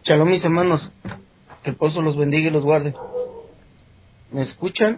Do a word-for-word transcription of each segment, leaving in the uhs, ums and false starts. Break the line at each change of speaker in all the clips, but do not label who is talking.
Shalom, mis hermanos, que el pozo los bendiga y los guarde. ¿Me escuchan?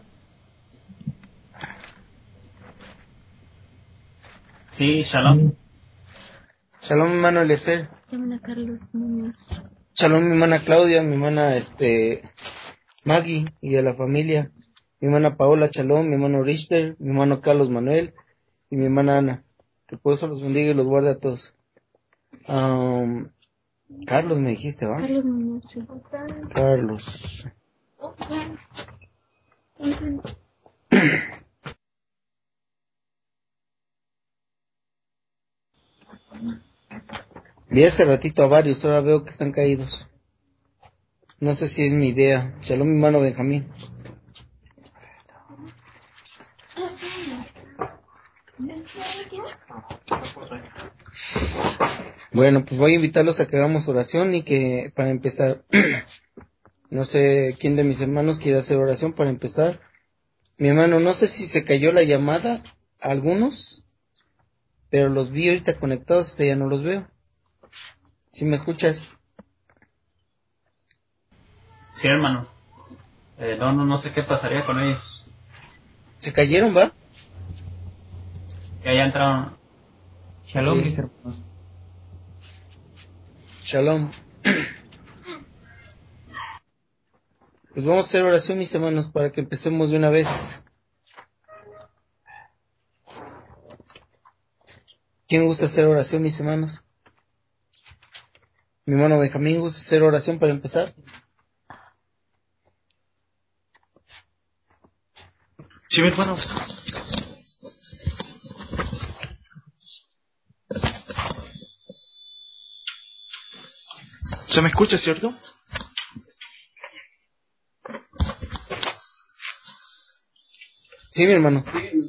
Sí, shalom.
Shalom, mi hermano Eliezer.
Llaman a Carlos Muñoz.
Shalom, mi hermana Claudia, mi hermana este Maggie y a la familia. Mi hermana Paola, shalom, mi hermano Richter, mi hermano Carlos Manuel y mi hermana Ana. Que el pozo los bendiga y los guarde a todos. Um, Carlos me dijiste, ¿va?
Carlos Muñoz. Sí.
Carlos. Vi hace ratito a varios, ahora veo que están caídos. No sé si es mi idea. Shalom, mi hermano Benjamín. Bueno, pues voy a invitarlos a que hagamos oración y que para empezar, no sé quién de mis hermanos quiere hacer oración para empezar. Mi hermano, no sé si se cayó la llamada a algunos, pero los vi ahorita conectados, hasta ya no los veo. ¿Sí me escuchas?
Sí, hermano. Eh, no, no, no sé qué pasaría con ellos.
¿Se cayeron, va?
Ya, ya entraron. Shalom,
Sí.
mis hermanos.
Shalom. Pues vamos a hacer oración, mis hermanos, para que empecemos de una vez. ¿Quién gusta hacer oración, mis hermanos? Mi hermano Benjamín, ¿gusta hacer oración para empezar?
Sí, mi hermano.
¿Se me escucha, cierto?
Sí, mi hermano.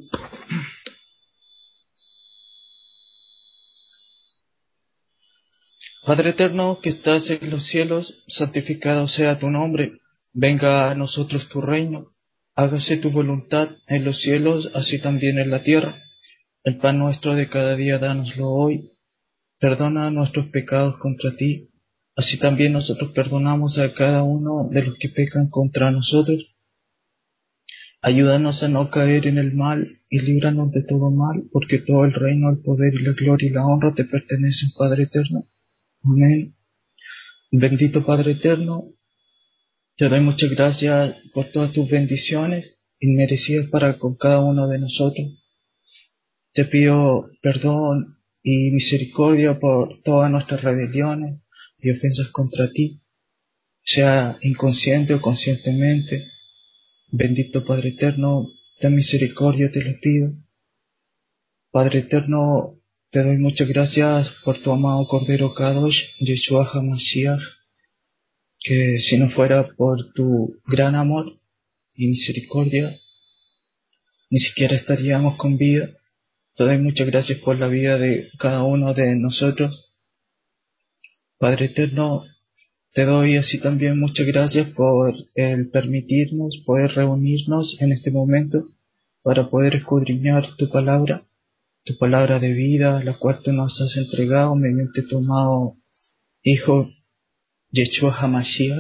Padre eterno que estás en los cielos, santificado sea tu nombre. Venga a nosotros tu reino. Hágase tu voluntad en los cielos, así también en la tierra. El pan nuestro de cada día, dánoslo hoy. Perdona nuestros pecados contra ti, así también nosotros perdonamos a cada uno de los que pecan contra nosotros. Ayúdanos a no caer en el mal y líbranos de todo mal, porque todo el reino, el poder y la gloria y la honra te pertenecen, Padre eterno. Amén. Bendito Padre eterno, te doy muchas gracias por todas tus bendiciones inmerecidas para con cada uno de nosotros. Te pido perdón y misericordia por todas nuestras rebeliones y ofensas contra ti, sea inconsciente o conscientemente. Bendito Padre eterno, ten misericordia, te lo pido. Padre eterno, te doy muchas gracias por tu amado Cordero Kadosh, Yeshua HaMashiach, que si no fuera por tu gran amor y misericordia, ni siquiera estaríamos con vida. Te doy muchas gracias por la vida de cada uno de nosotros. Padre eterno, te doy así también muchas gracias por el permitirnos poder reunirnos en este momento para poder escudriñar tu palabra, tu palabra de vida, la cual tú nos has entregado mediante tu amado Hijo Yeshua HaMashiach.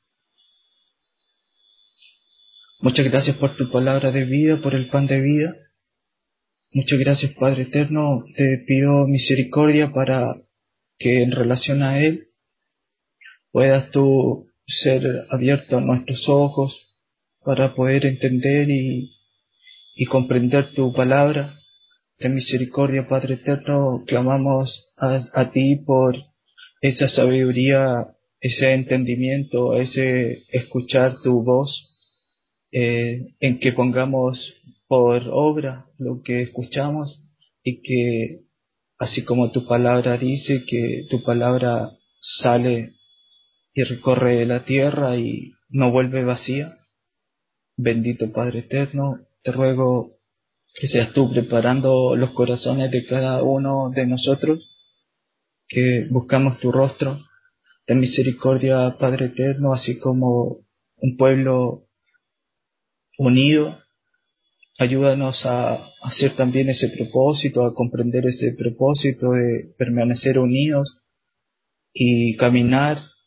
Muchas gracias por tu palabra de vida, por el pan de vida. Muchas gracias, Padre eterno. Te pido misericordia para que en relación a Él puedas tú ser abierto a nuestros ojos para poder entender y, y comprender tu palabra. Ten misericordia, Padre eterno. Clamamos a, a ti por esa sabiduría, ese entendimiento, ese escuchar tu voz, eh, en que pongamos por obra lo que escuchamos y que, así como tu palabra dice, que tu palabra sale y recorre la tierra y no vuelve vacía. Bendito Padre eterno, te ruego que seas tú preparando los corazones de cada uno de nosotros, que buscamos tu rostro. Ten misericordia, Padre eterno, así como un pueblo unido. Ayúdanos a hacer también ese propósito, a comprender ese propósito de permanecer unidos y caminar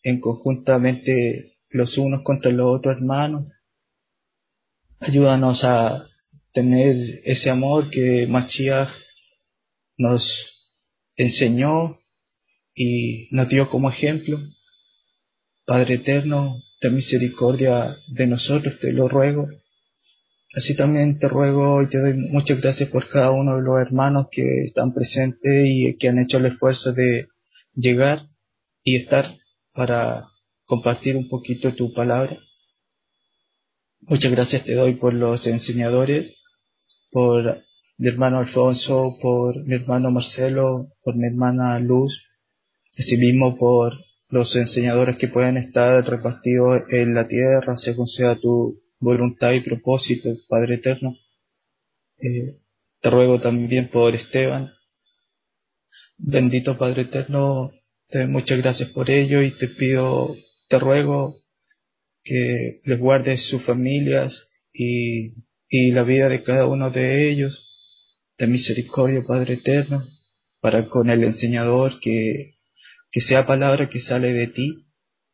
en conjuntamente los unos contra los otros hermanos. Ayúdanos a tener ese amor que Mashiach nos enseñó y nos dio como ejemplo. Padre eterno, ten misericordia de nosotros, te lo ruego. Así también te ruego y te doy muchas gracias por cada uno de los hermanos que están presentes y que han hecho el esfuerzo de llegar y estar para compartir un poquito tu palabra. Muchas gracias te doy por los enseñadores, por mi hermano Alfonso, por mi hermano Marcelo, por mi hermana Luz, asimismo por los enseñadores que pueden estar repartidos en la tierra, según sea tu voluntad y propósito, Padre eterno. Eh, te ruego también por Esteban. Bendito Padre eterno, te doy muchas gracias por ello y te pido, te ruego que les guardes sus familias y, y la vida de cada uno de ellos. De misericordia, Padre eterno, para con el enseñador que, que sea palabra que sale de ti,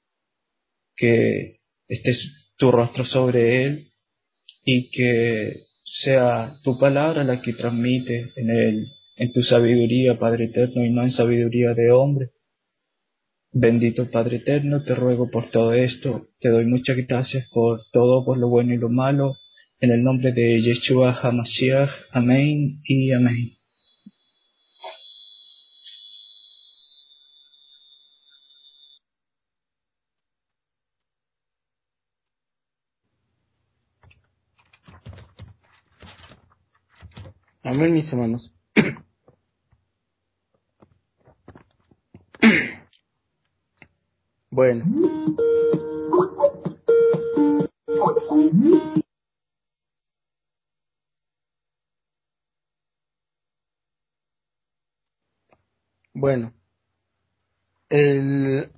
que esté tu rostro sobre él y que sea tu palabra la que transmite en él, en tu sabiduría, Padre eterno, y no en sabiduría de hombre. Bendito Padre eterno, te ruego por todo esto, te doy muchas gracias por todo, por lo bueno y lo malo, en el nombre de Yeshua HaMashiach, amén y amén.
Amén, mis hermanos. Bueno. Bueno. El...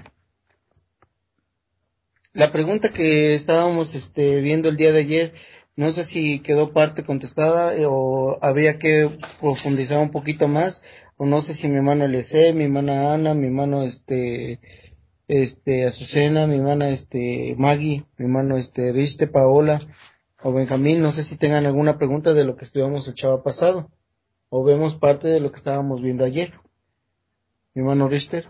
La pregunta que estábamos este, viendo el día de ayer, no sé si quedó parte contestada eh, o habría que profundizar un poquito más, o no sé si mi hermano L C, mi hermana Ana, mi hermano este, este, Azucena, mi hermana este, Maggie, mi hermano este, Viste, Paola o Benjamín, no sé si tengan alguna pregunta de lo que estuvimos el chava pasado, o vemos parte de lo que estábamos viendo ayer. Mi hermano Richter.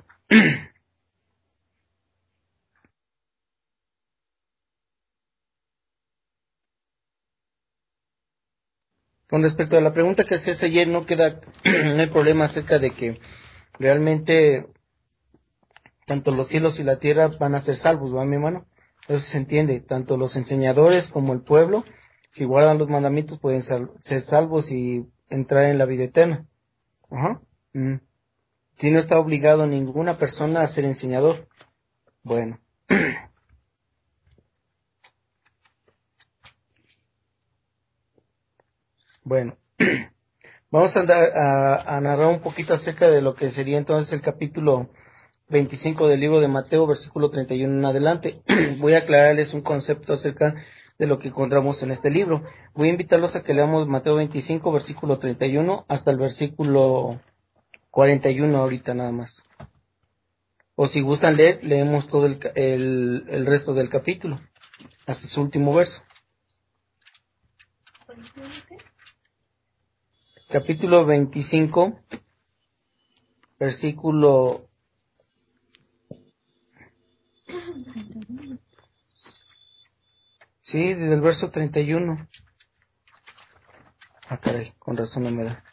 Con respecto a la pregunta que hacías ayer, no queda, no hay problema acerca de que realmente tanto los cielos y la tierra van a ser salvos, ¿va, mi hermano? Eso se entiende, tanto los enseñadores como el pueblo, si guardan los mandamientos, pueden sal- ser salvos y entrar en la vida eterna. Ajá. Mm. Si no está obligado ninguna persona a ser enseñador. Bueno. Bueno. Vamos a, andar, a, a narrar un poquito acerca de lo que sería entonces el capítulo veinticinco del libro de Mateo, versículo treinta y uno en adelante. Voy a aclararles un concepto acerca de lo que encontramos en este libro. Voy a invitarlos a que leamos Mateo veinticinco, versículo treinta y uno, hasta el versículo cuarenta y uno ahorita nada más. O si gustan leer, leemos todo el, el, el resto del capítulo, hasta su último verso. Capítulo veinticinco, versículo sí, desde el verso treinta y uno. Ah, caray, con razón no me da.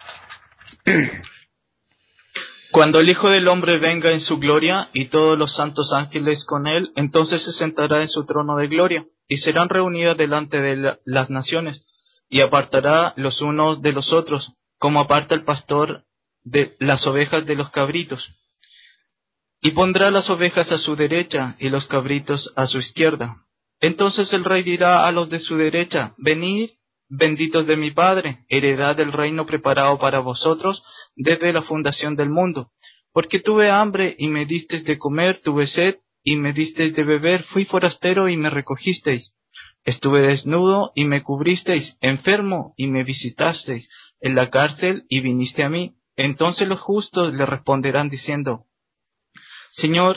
Cuando el Hijo del Hombre venga en su gloria y todos los santos ángeles con él, entonces se sentará en su trono de gloria y serán reunidas delante de la, las naciones y apartará los unos de los otros, como aparta el pastor de las ovejas de los cabritos. Y pondrá las ovejas a su derecha y los cabritos a su izquierda. Entonces el rey dirá a los de su derecha: venid, benditos de mi Padre, heredad del reino preparado para vosotros desde la fundación del mundo. Porque tuve hambre y me disteis de comer, tuve sed y me disteis de beber, fui forastero y me recogisteis. Estuve desnudo y me cubristeis, enfermo y me visitasteis, en la cárcel y viniste a mí. Entonces los justos le responderán diciendo: Señor,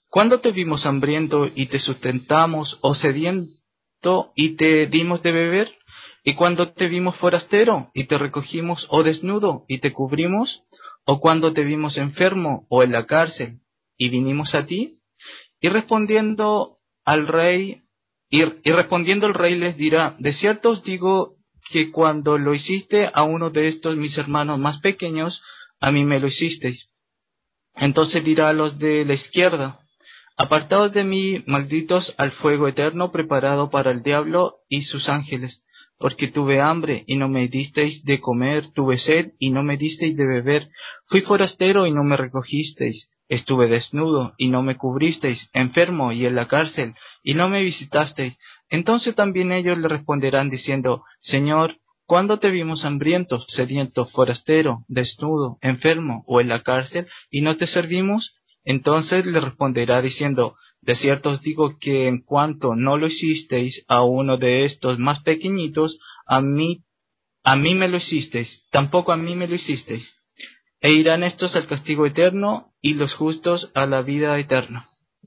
¿Cuándo te vimos hambriento y te sustentamos, o sediento y te dimos de beber? ¿Y cuando te vimos forastero y te recogimos, o desnudo y te cubrimos? ¿O cuando te vimos enfermo o en la cárcel y vinimos a ti? Y respondiendo al rey, y, y respondiendo el rey les dirá: de cierto os digo que cuando lo hiciste a uno de estos mis hermanos más pequeños, a mí me lo hicisteis. Entonces dirá a los de la izquierda: apartaos de mí, malditos, al fuego eterno preparado para el diablo y sus ángeles, porque tuve hambre y no me disteis de comer, tuve sed y no me disteis de beber, fui forastero y no me recogisteis, estuve desnudo y no me cubristeis, enfermo y en la cárcel y no me visitasteis. Entonces también ellos le responderán diciendo: Señor, ¿cuándo te vimos hambriento, sediento, forastero, desnudo, enfermo o en la cárcel y no te servimos? Entonces le responderá diciendo: de cierto os digo que en cuanto no lo hicisteis a uno de estos más pequeñitos, a mí, a mí me lo hicisteis, tampoco a mí me lo hicisteis. E irán estos al castigo eterno, y los justos a la vida eterna.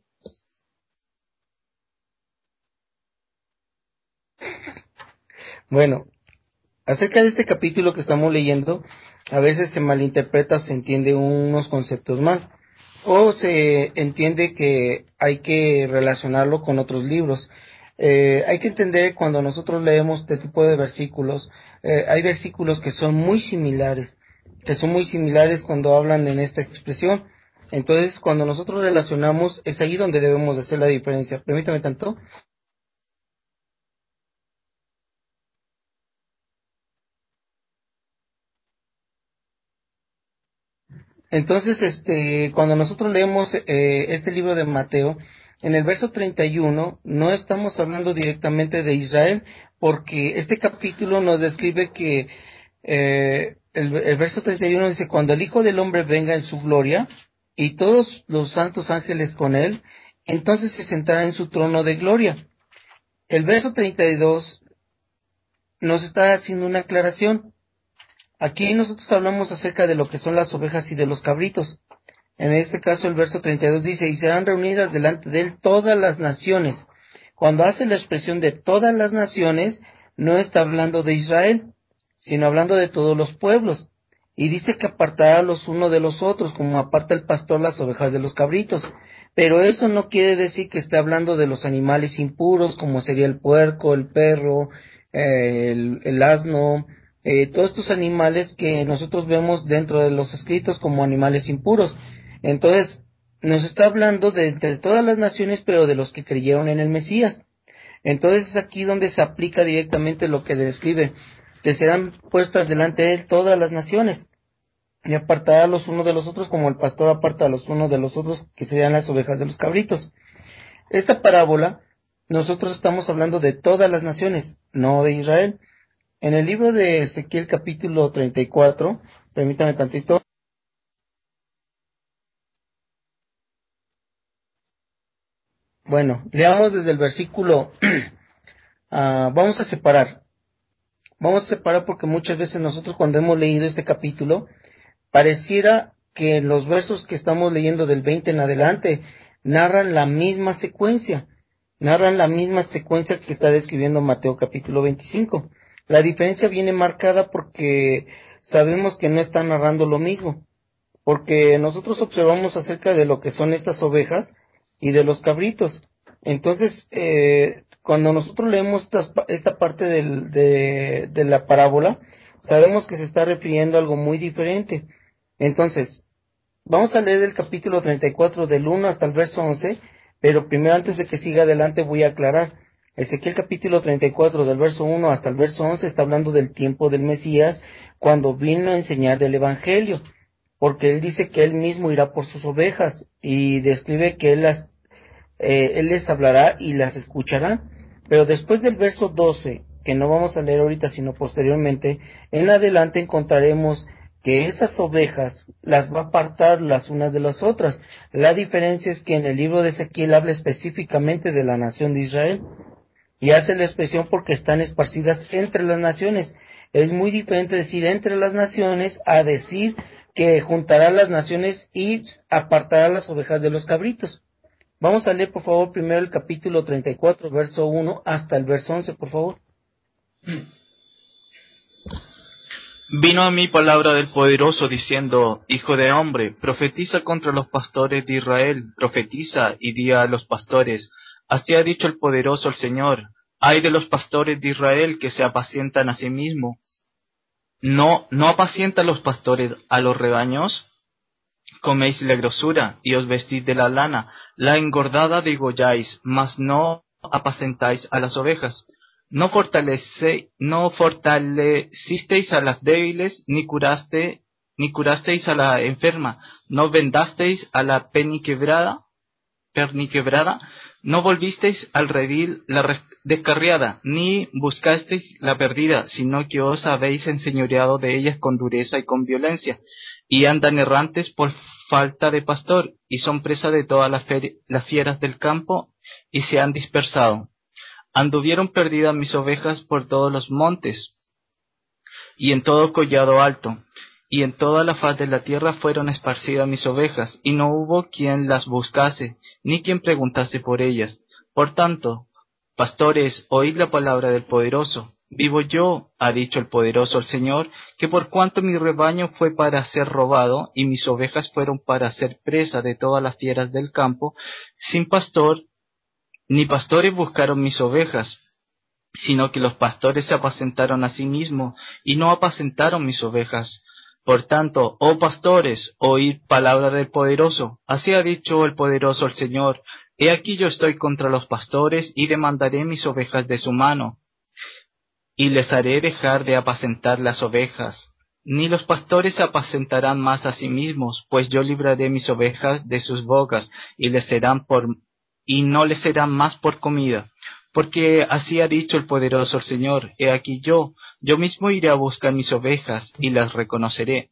Bueno, acerca de este capítulo que estamos leyendo, a veces se malinterpreta o se entiende unos conceptos mal, o se entiende que hay que relacionarlo con otros libros. Eh, hay que entender, cuando nosotros leemos este tipo de versículos, eh, hay versículos que son muy similares, que son muy similares cuando hablan en esta expresión. Entonces, cuando nosotros relacionamos, es ahí donde debemos de hacer la diferencia. Permítame tanto. Entonces, este, cuando nosotros leemos eh, este libro de Mateo, en el verso treinta y uno, no estamos hablando directamente de Israel, porque este capítulo nos describe que eh, el, el verso treinta y uno dice: cuando el Hijo del Hombre venga en su gloria, y todos los santos ángeles con él, entonces se sentará en su trono de gloria. El verso treinta y dos nos está haciendo una aclaración. Aquí nosotros hablamos acerca de lo que son las ovejas y de los cabritos. En este caso el verso treinta y dos dice: y serán reunidas delante de él todas las naciones. Cuando hace la expresión de todas las naciones, no está hablando de Israel, sino hablando de todos los pueblos. Y dice que apartará los unos de los otros, como aparta el pastor las ovejas de los cabritos. Pero eso no quiere decir que esté hablando de los animales impuros, como sería el puerco, el perro, eh, el, el asno, eh, todos estos animales que nosotros vemos dentro de los escritos como animales impuros. Entonces, nos está hablando de, de todas las naciones, pero de los que creyeron en el Mesías. Entonces es aquí donde se aplica directamente lo que describe: te serán puestas delante de él todas las naciones, y apartará los unos de los otros, como el pastor aparta a los unos de los otros, que serían las ovejas de los cabritos. Esta parábola, nosotros estamos hablando de todas las naciones, no de Israel. En el libro de Ezequiel capítulo treinta y cuatro, permítame tantito. Bueno, leamos desde el versículo, uh, vamos a separar, vamos a separar porque muchas veces nosotros, cuando hemos leído este capítulo, pareciera que los versos que estamos leyendo del veinte en adelante narran la misma secuencia, narran la misma secuencia que está describiendo Mateo capítulo veinticinco. La diferencia viene marcada porque sabemos que no está narrando lo mismo, porque nosotros observamos acerca de lo que son estas ovejas y de los cabritos. Entonces, eh, cuando nosotros leemos esta, esta parte del, de, de la parábola, sabemos que se está refiriendo a algo muy diferente. Entonces, vamos a leer el capítulo treinta y cuatro del uno hasta el verso once, pero primero, antes de que siga adelante, voy a aclarar. Ezequiel capítulo treinta y cuatro del verso uno hasta el verso once está hablando del tiempo del Mesías, cuando vino a enseñar del Evangelio, porque él dice que él mismo irá por sus ovejas, y describe que él las eh, él les hablará y las escuchará. Pero después del verso doce, que no vamos a leer ahorita sino posteriormente, en adelante encontraremos que esas ovejas las va a apartar las unas de las otras. La diferencia es que en el libro de Ezequiel habla específicamente de la nación de Israel, y hace la expresión porque están esparcidas entre las naciones. Es muy diferente decir entre las naciones a decir que juntará las naciones y apartará las ovejas de los cabritos. Vamos a leer, por favor, primero el capítulo treinta y cuatro, verso uno, hasta el verso once, por favor.
Vino a mí palabra del Poderoso diciendo: Hijo de hombre, profetiza contra los pastores de Israel, profetiza y di a los pastores: así ha dicho el Poderoso el Señor, ay de los pastores de Israel que se apacientan a sí mismos. ¿No, no apacientan los pastores a los rebaños? Coméis la grosura y os vestís de la lana, la engordada degolláis, mas no apacentáis a las ovejas. No fortalece, no fortalecisteis a las débiles, ni curaste, ni curasteis a la enferma, no vendasteis a la peniquebrada, perniquebrada, no volvisteis al redil la descarriada, ni buscasteis la perdida, sino que os habéis enseñoreado de ellas con dureza y con violencia, y andan errantes por falta de pastor, y son presa de todas las, las fieras del campo, y se han dispersado. Anduvieron perdidas mis ovejas por todos los montes, y en todo collado alto, y en toda la faz de la tierra fueron esparcidas mis ovejas, y no hubo quien las buscase, ni quien preguntase por ellas. Por tanto, pastores, oíd la palabra del Poderoso. Vivo yo, ha dicho el Poderoso el Señor, que por cuanto mi rebaño fue para ser robado, y mis ovejas fueron para ser presa de todas las fieras del campo, sin pastor, ni pastores buscaron mis ovejas, sino que los pastores se apacentaron a sí mismos, y no apacentaron mis ovejas. Por tanto, oh pastores, oíd palabra del Poderoso. Así ha dicho el Poderoso el Señor: he aquí yo estoy contra los pastores, y demandaré mis ovejas de su mano, y les haré dejar de apacentar las ovejas. Ni los pastores se apacentarán más a sí mismos, pues yo libraré mis ovejas de sus bocas, y les serán por y no les serán más por comida. Porque así ha dicho el Poderoso el Señor: he aquí yo, yo mismo iré a buscar mis ovejas, y las reconoceré.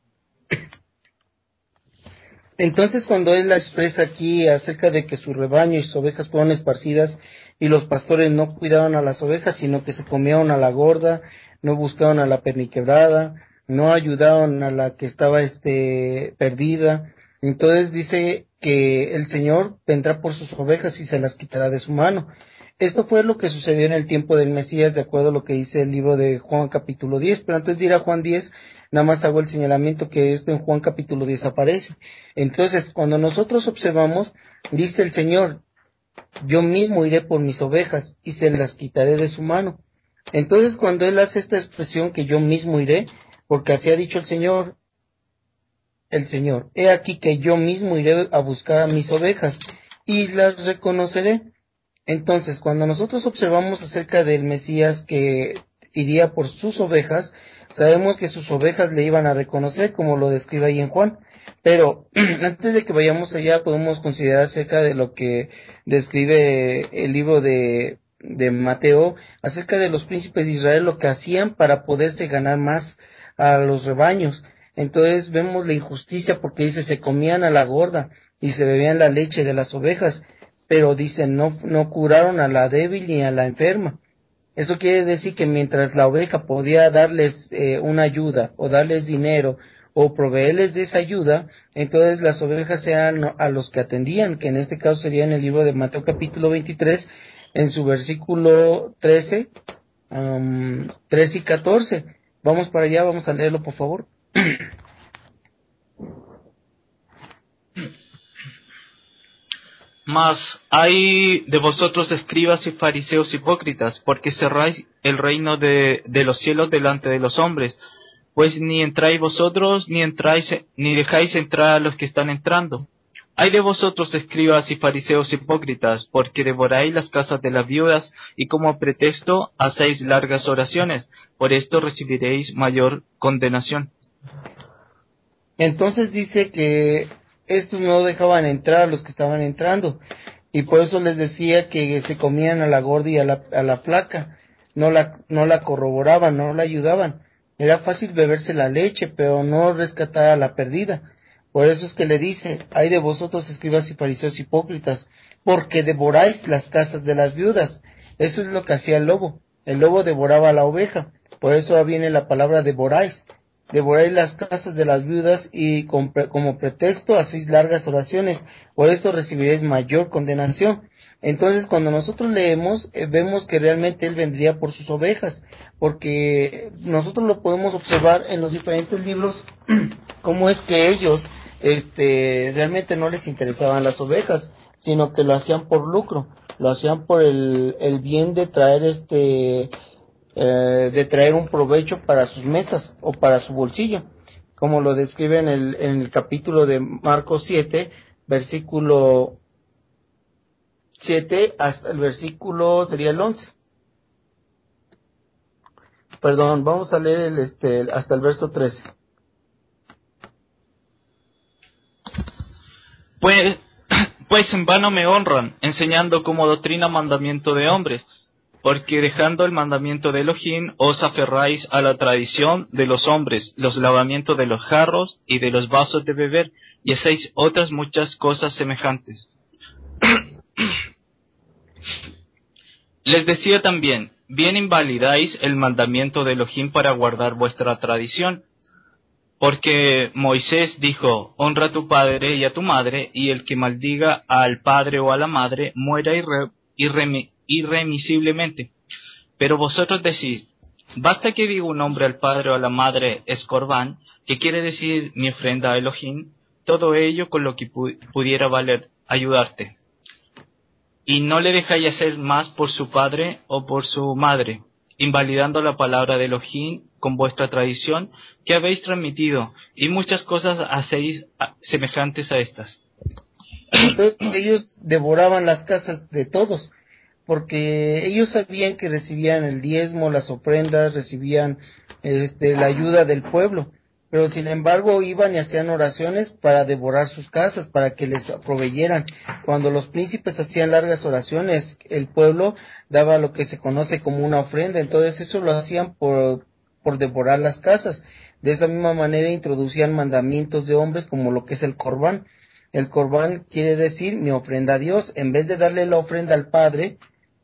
Entonces, cuando él la expresa aquí acerca de que su rebaño y sus ovejas fueron esparcidas, y los pastores no cuidaban a las ovejas, sino que se comieron a la gorda, no buscaban a la perniquebrada, no ayudaron a la que estaba este perdida, entonces dice que el Señor vendrá por sus ovejas y se las quitará de su mano. Esto fue lo que sucedió en el tiempo del Mesías, de acuerdo a lo que dice el libro de Juan capítulo diez, pero antes de ir a Juan diez, nada más hago el señalamiento que esto en Juan capítulo diez aparece. Entonces, cuando nosotros observamos, dice el Señor: yo mismo iré por mis ovejas y se las quitaré de su mano. Entonces, cuando Él hace esta expresión que yo mismo iré, porque así ha dicho el Señor, el Señor, he aquí que yo mismo iré a buscar a mis ovejas y las reconoceré. Entonces, cuando nosotros observamos acerca del Mesías que iría por sus ovejas, sabemos que sus ovejas le iban a reconocer, como lo describe ahí en Juan. Pero antes de que vayamos allá, podemos considerar acerca de lo que describe el libro de, de Mateo, acerca de los príncipes de Israel, lo que hacían para poderse ganar más a los rebaños. Entonces vemos la injusticia, porque dice, se comían a la gorda y se bebían la leche de las ovejas, pero dicen, no, no curaron a la débil ni a la enferma. Eso quiere decir que mientras la oveja podía darles eh, una ayuda, o darles dinero, o proveerles de esa ayuda, entonces las ovejas eran a los que atendían, que en este caso sería en el libro de Mateo capítulo veintitrés, en su versículo trece, um, trece y catorce. Vamos para allá, vamos a leerlo, por favor.
Mas hay de vosotros escribas y fariseos hipócritas, porque cerráis el reino de, de los cielos delante de los hombres, pues ni entráis vosotros, ni entráis, ni dejáis entrar a los que están entrando. Hay de vosotros escribas y fariseos hipócritas, porque devoráis las casas de las viudas, y como pretexto hacéis largas oraciones, por esto recibiréis mayor condenación.
Entonces dice que estos no dejaban entrar a los que estaban entrando, y por eso les decía que se comían a la gorda y a la, a la flaca, no la, no la corroboraban, no la ayudaban. Era fácil beberse la leche, pero no rescatar a la perdida. Por eso es que le dice, hay de vosotros escribas y fariseos hipócritas, porque devoráis las casas de las viudas. Eso es lo que hacía el lobo. El lobo devoraba a la oveja. Por eso viene la palabra devoráis. devoraréis las casas de las viudas y con, como pretexto hacéis largas oraciones, por esto recibiréis mayor condenación. Entonces, cuando nosotros leemos, eh, vemos que realmente Él vendría por sus ovejas, porque nosotros lo podemos observar en los diferentes libros, cómo es que ellos este, realmente no les interesaban las ovejas, sino que lo hacían por lucro, lo hacían por el, el bien de traer este, eh, de traer un provecho para sus mesas o para su bolsillo, como lo describe en el, en el capítulo de Marcos siete, versículo siete hasta el versículo sería el once. Perdón, vamos a leer el, este, hasta el verso trece.
Pues, pues en vano me honran, enseñando como doctrina mandamiento de hombres, porque dejando el mandamiento de Elohim, os aferráis a la tradición de los hombres, los lavamientos de los jarros y de los vasos de beber, y hacéis otras muchas cosas semejantes. Les decía también, bien invalidáis el mandamiento de Elohim para guardar vuestra tradición, porque Moisés dijo, honra a tu padre y a tu madre, y el que maldiga al padre o a la madre muera irre, irremi, irremisiblemente. Pero vosotros decís, basta que diga un hombre al padre o a la madre es corbán, que quiere decir mi ofrenda a Elohim, todo ello con lo que pu- pudiera valer ayudarte. Y no le dejáis hacer más por su padre o por su madre, invalidando la palabra de Elohim con vuestra tradición que habéis transmitido, y muchas cosas hacéis semejantes a estas.
Entonces ellos devoraban las casas de todos, porque ellos sabían que recibían el diezmo, las ofrendas, recibían este, la ayuda del pueblo, pero sin embargo iban y hacían oraciones para devorar sus casas, para que les proveyeran. Cuando los príncipes hacían largas oraciones, el pueblo daba lo que se conoce como una ofrenda, entonces eso lo hacían por, por devorar las casas. De esa misma manera introducían mandamientos de hombres como lo que es el corbán. El corbán quiere decir mi ofrenda a Dios, en vez de darle la ofrenda al Padre,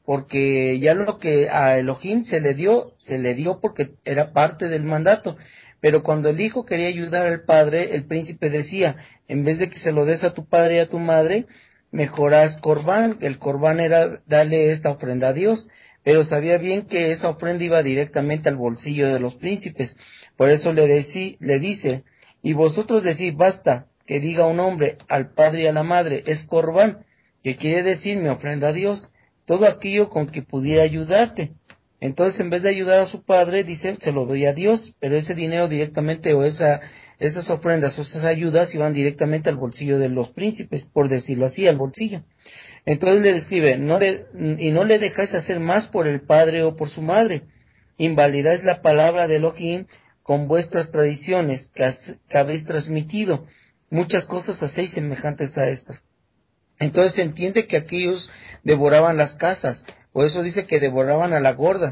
porque ya lo que a Elohim se le dio, se le dio porque era parte del mandato. Pero cuando el hijo quería ayudar al padre, el príncipe decía, en vez de que se lo des a tu padre y a tu madre, mejor haz corbán. El corbán era darle esta ofrenda a Dios, pero sabía bien que esa ofrenda iba directamente al bolsillo de los príncipes. Por eso le, decí, le dice, y vosotros decís, basta que diga un hombre al padre y a la madre, es corbán, que quiere decir mi ofrenda a Dios, todo aquello con que pudiera ayudarte. Entonces, en vez de ayudar a su padre, dice, se lo doy a Dios, pero ese dinero directamente, o esa, esas ofrendas o esas ayudas iban directamente al bolsillo de los príncipes, por decirlo así, al bolsillo. Entonces le describe, no le, y no le dejáis hacer más por el padre o por su madre, invalidáis la palabra de Elohim con vuestras tradiciones que, has, que habéis transmitido, muchas cosas hacéis semejantes a estas. Entonces se entiende que aquellos devoraban las casas, por eso dice que devoraban a la gorda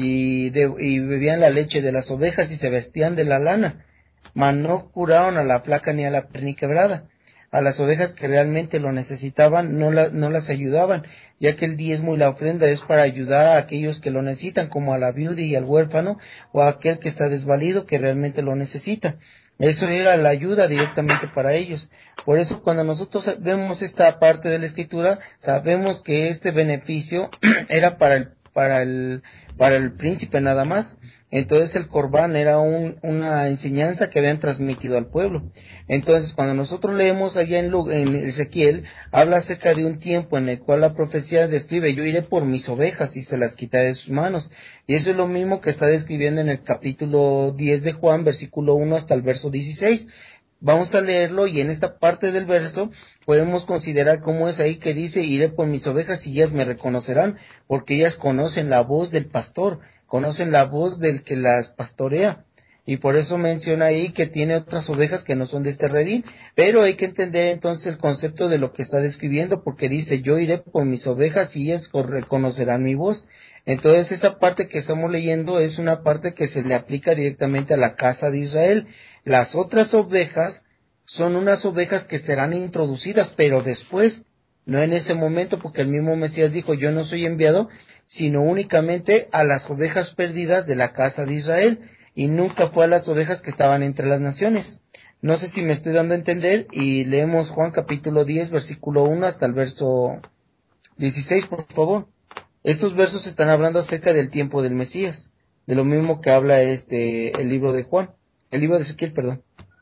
y, de, y bebían la leche de las ovejas y se vestían de la lana, mas no curaron a la flaca ni a la perniquebrada. A las ovejas que realmente lo necesitaban no, la, no las ayudaban, ya que el diezmo y la ofrenda es para ayudar a aquellos que lo necesitan, como a la viuda y al huérfano, o a aquel que está desvalido que realmente lo necesita. Eso era la ayuda directamente para ellos. Por eso cuando nosotros vemos esta parte de la escritura, sabemos que este beneficio era para el, para el, para el príncipe nada más. Entonces el corbán era un, una enseñanza que habían transmitido al pueblo. Entonces cuando nosotros leemos allá en, en Ezequiel, habla acerca de un tiempo en el cual la profecía describe, yo iré por mis ovejas y se las quitaré de sus manos. Y eso es lo mismo que está describiendo en el capítulo diez de Juan, versículo uno hasta el verso dieciséis. Vamos a leerlo y en esta parte del verso podemos considerar cómo es ahí que dice, iré por mis ovejas y ellas me reconocerán, porque ellas conocen la voz del pastor, conocen la voz del que las pastorea. Y por eso menciona ahí que tiene otras ovejas que no son de este redil, pero hay que entender entonces el concepto de lo que está describiendo, porque dice, yo iré por mis ovejas y ellas reconocerán mi voz. Entonces esa parte que estamos leyendo es una parte que se le aplica directamente a la casa de Israel. Las otras ovejas son unas ovejas que serán introducidas, pero después, no en ese momento, porque el mismo Mesías dijo, yo no soy enviado, sino únicamente a las ovejas perdidas de la casa de Israel. y nunca fue a las ovejas que estaban entre las naciones. No sé si me estoy dando a entender, y leemos Juan capítulo diez, versículo uno hasta el verso dieciséis, por favor. Estos versos están hablando acerca del tiempo del Mesías, de lo mismo que habla este el libro de Juan, el libro de Ezequiel, perdón.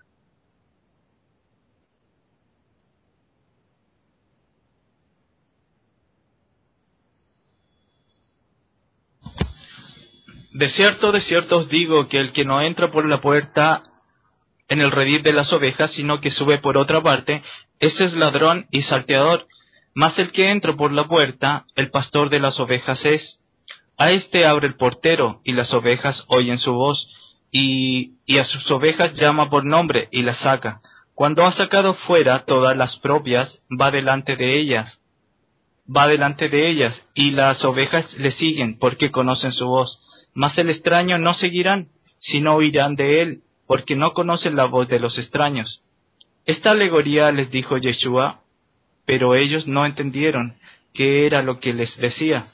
De cierto, de cierto os digo que el que no entra por la puerta en el redil de las ovejas, sino que sube por otra parte, ese es ladrón y salteador. Mas el que entra por la puerta, el pastor de las ovejas es. A éste abre el portero, y las ovejas oyen su voz, y, y a sus ovejas llama por nombre, y las saca. Cuando ha sacado fuera todas las propias, va delante de ellas, va delante de ellas, y las ovejas le siguen, porque conocen su voz. Mas el extraño no seguirán, sino oirán de él, porque no conocen la voz de los extraños. Esta alegoría les dijo Yeshua, pero ellos no entendieron qué era lo que les decía.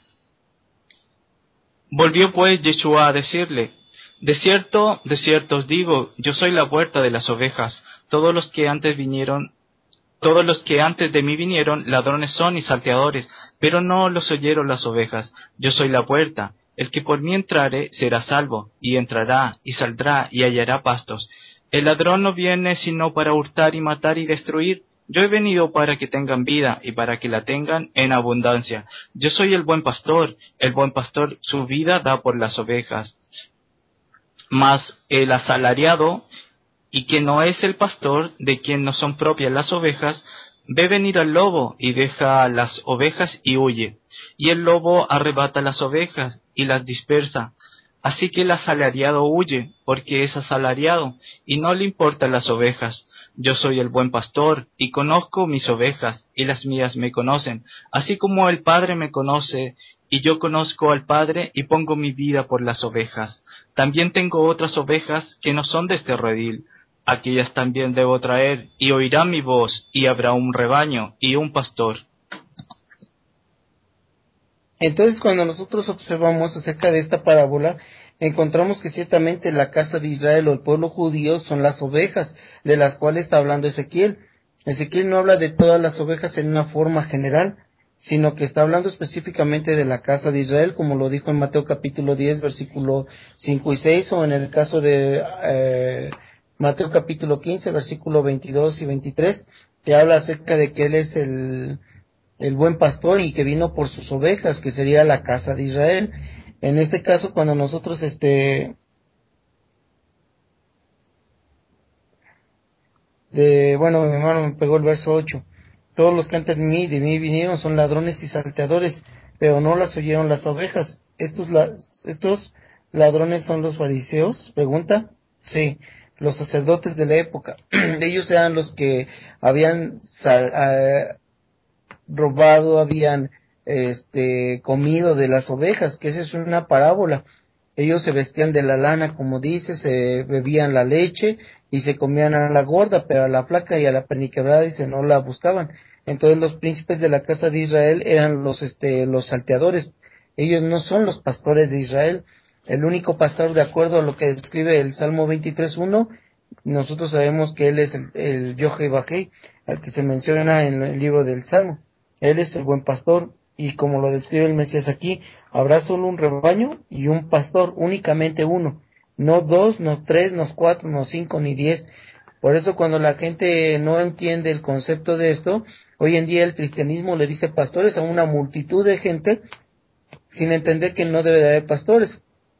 Volvió pues Yeshua a decirle, de cierto, de cierto os digo, yo soy la puerta de las ovejas. Todos los que antes vinieron, todos los que antes de mí vinieron, ladrones son y salteadores, pero no los oyeron las ovejas. Yo soy la puerta. El que por mí entrare será salvo, y entrará, y saldrá, y hallará pastos. El ladrón no viene sino para hurtar y matar y destruir. Yo he venido para que tengan vida, y para que la tengan en abundancia. Yo soy el buen pastor. El buen pastor su vida da por las ovejas. Mas el asalariado, y que no es el pastor, de quien no son propias las ovejas, ve venir al lobo, y deja las ovejas y huye. Y el lobo arrebata las ovejas, y las dispersa. Así que el asalariado huye, porque es asalariado, y no le importan las ovejas. Yo soy el buen pastor, y conozco mis ovejas, y las mías me conocen, así como el Padre me conoce, y yo conozco al Padre, y pongo mi vida por las ovejas. También tengo otras ovejas que no son de este redil, aquellas también debo traer, y oirán mi voz, y habrá un rebaño, y un pastor.
Entonces, cuando nosotros observamos acerca de esta parábola, encontramos que ciertamente la casa de Israel o el pueblo judío son las ovejas, de las cuales está hablando Ezequiel. Ezequiel no habla de todas las ovejas en una forma general, sino que está hablando específicamente de la casa de Israel, como lo dijo en Mateo capítulo diez, versículo cinco y seis, o en el caso de eh, Mateo capítulo quince, versículo veintidós y veintitrés, que habla acerca de que Él es el... el buen pastor y que vino por sus ovejas, que sería la casa de Israel. En este caso, cuando nosotros este de bueno, mi hermano me pegó el verso ocho. Todos los que antes de mí, de mí vinieron son ladrones y salteadores, pero no las oyeron las ovejas. Estos la, estos ladrones son los fariseos, pregunta. Sí, los sacerdotes de la época. Ellos eran los que habían sal, uh, robado, habían este comido de las ovejas, que esa es una parábola. Ellos se vestían de la lana, como dice, se bebían la leche y se comían a la gorda, pero a la flaca y a la perniquebrada dice no la buscaban. Entonces los príncipes de la casa de Israel eran los este los salteadores. Ellos no son los pastores de Israel. El único pastor, de acuerdo a lo que describe el Salmo veintitrés uno, nosotros sabemos que él es el, el Yohei, al que se menciona en el libro del Salmo. Él es el buen pastor, y como lo describe el Mesías aquí, habrá solo un rebaño y un pastor, únicamente uno, no dos, no tres, no cuatro, no cinco, ni diez. Por eso cuando la gente no entiende el concepto de esto, hoy en día el cristianismo le dice pastores a una multitud de gente, sin entender que no debe de haber pastores.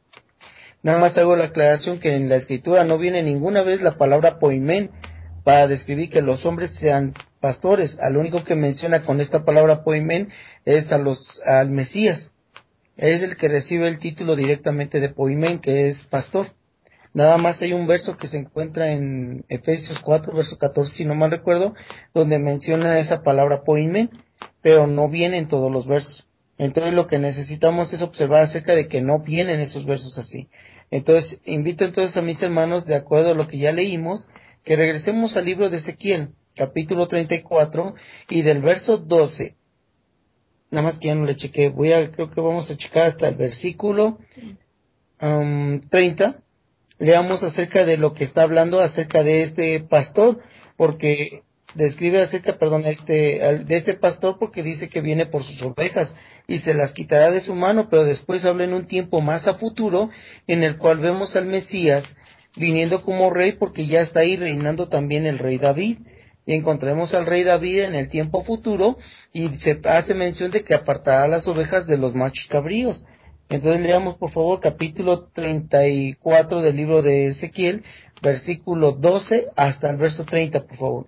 Nada más hago la aclaración que en la escritura no viene ninguna vez la palabra poimén para describir que los hombres sean pastores. Al único que menciona con esta palabra poimén es a los al Mesías. Es el que recibe el título directamente de poimén, que es pastor. Nada más hay un verso que se encuentra en Efesios cuatro, verso catorce, si no mal recuerdo, donde menciona esa palabra poimén, pero no viene en todos los versos. Entonces lo que necesitamos es observar acerca de que no vienen esos versos así. Entonces, invito entonces a mis hermanos, de acuerdo a lo que ya leímos, que regresemos al libro de Ezequiel, capítulo treinta y cuatro, y del verso doce, nada más que ya no le chequé, voy a, creo que vamos a checar hasta el versículo um, treinta, leamos acerca de lo que está hablando acerca de este pastor, porque describe acerca, perdón, este, de este pastor, porque dice que viene por sus ovejas y se las quitará de su mano, pero después habla en un tiempo más a futuro, en el cual vemos al Mesías viniendo como rey, porque ya está ahí reinando también el rey David, y encontraremos al rey David en el tiempo futuro, y se hace mención de que apartará las ovejas de los machos cabríos. Entonces leamos por favor capítulo treinta y cuatro del libro de Ezequiel, versículo doce hasta el verso treinta, por favor.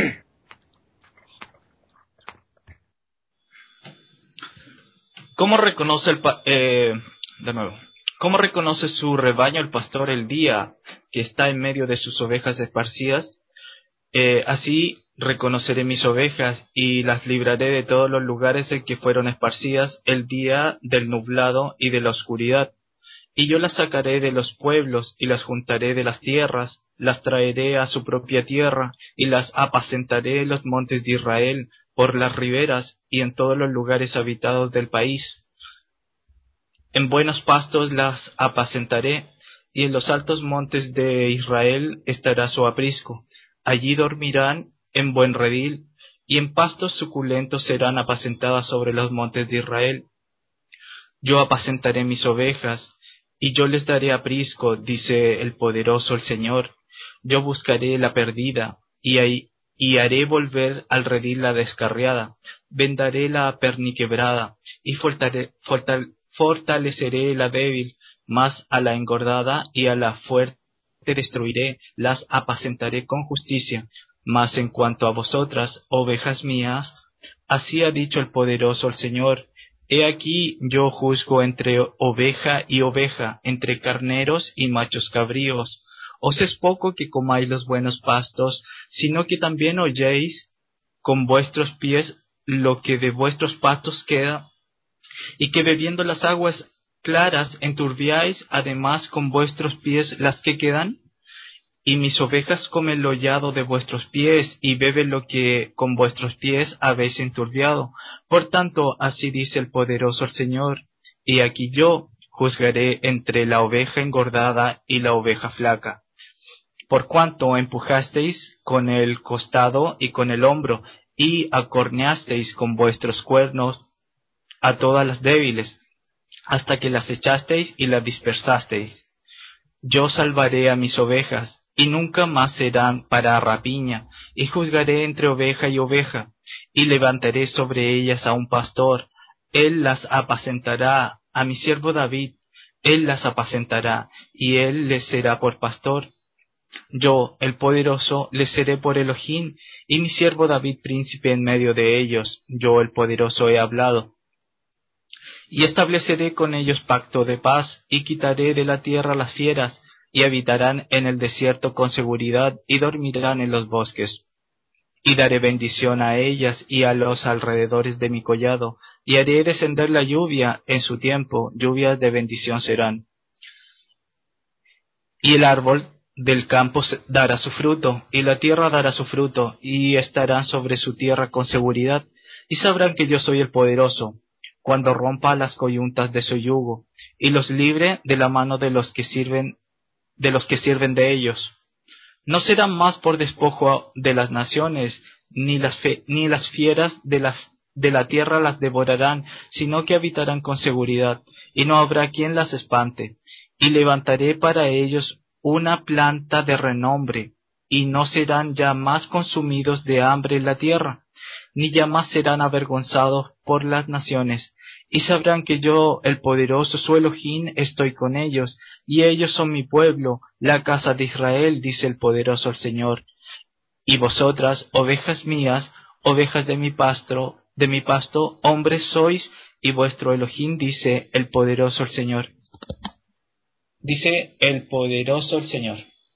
¿Cómo reconoce el pa eh, de nuevo? ¿Cómo reconoce su rebaño el pastor el día que está en medio de sus ovejas esparcidas? Eh, así reconoceré mis ovejas y las libraré de todos los lugares en que fueron esparcidas el día del nublado y de la oscuridad. Y yo las sacaré de los pueblos y las juntaré de las tierras, las traeré a su propia tierra y las apacentaré en los montes de Israel, por las riberas y en todos los lugares habitados del país. En buenos pastos las apacentaré, y en los altos montes de Israel estará su aprisco. Allí dormirán en buen redil, y en pastos suculentos serán apacentadas sobre los montes de Israel. Yo apacentaré mis ovejas, y yo les daré aprisco, dice el poderoso el Señor. Yo buscaré la perdida, y ahí y haré volver al redil la descarriada, vendaré la perniquebrada, y fortale, fortal, fortaleceré la débil, mas a la engordada y a la fuerte destruiré, las apacentaré con justicia. Mas en cuanto a vosotras, ovejas mías, así ha dicho el poderoso el Señor, he aquí yo juzgo entre oveja y oveja, entre carneros y machos cabríos. Os es poco que comáis los buenos pastos, sino que también holléis con vuestros pies lo que de vuestros pastos queda, y que bebiendo las aguas claras enturbiáis además con vuestros pies las que quedan. Y mis ovejas comen el hollado de vuestros pies, y beben lo que con vuestros pies habéis enturbiado. Por tanto, así dice el poderoso el Señor, y aquí yo juzgaré entre la oveja engordada y la oveja flaca. Por cuanto empujasteis con el costado y con el hombro, y acorneasteis con vuestros cuernos a todas las débiles, hasta que las echasteis y las dispersasteis. Yo salvaré a mis ovejas, y nunca más serán para rapiña, y juzgaré entre oveja y oveja, y levantaré sobre ellas a un pastor, él las apacentará, a mi siervo David, él las apacentará, y él les será por pastor. Yo, el poderoso, les seré por Elohim, y mi siervo David príncipe en medio de ellos. Yo, el poderoso, he hablado. Y estableceré con ellos pacto de paz, y quitaré de la tierra las fieras, y habitarán en el desierto con seguridad, y dormirán en los bosques. Y daré bendición a ellas y a los alrededores de mi collado, y haré descender la lluvia en su tiempo, lluvias de bendición serán. Y el árbol del campo dará su fruto, y la tierra dará su fruto, y estarán sobre su tierra con seguridad, y sabrán que yo soy el poderoso, cuando rompa las coyuntas de su yugo, y los libre de la mano de los que sirven, de los que sirven de ellos. No serán más por despojo de las naciones, ni las fe, ni las fieras de la, de la tierra las devorarán, sino que habitarán con seguridad, y no habrá quien las espante. Y levantaré para ellos una planta de renombre, y no serán ya más consumidos de hambre en la tierra, ni ya más serán avergonzados por las naciones, y sabrán que yo, el poderoso su Elohim, estoy con ellos, y ellos son mi pueblo, la casa de Israel, dice el poderoso el Señor. Y vosotras, ovejas mías, ovejas de mi pasto, de mi pasto, hombres sois, y vuestro Elohim, dice el poderoso el Señor. Dice el poderoso el Señor.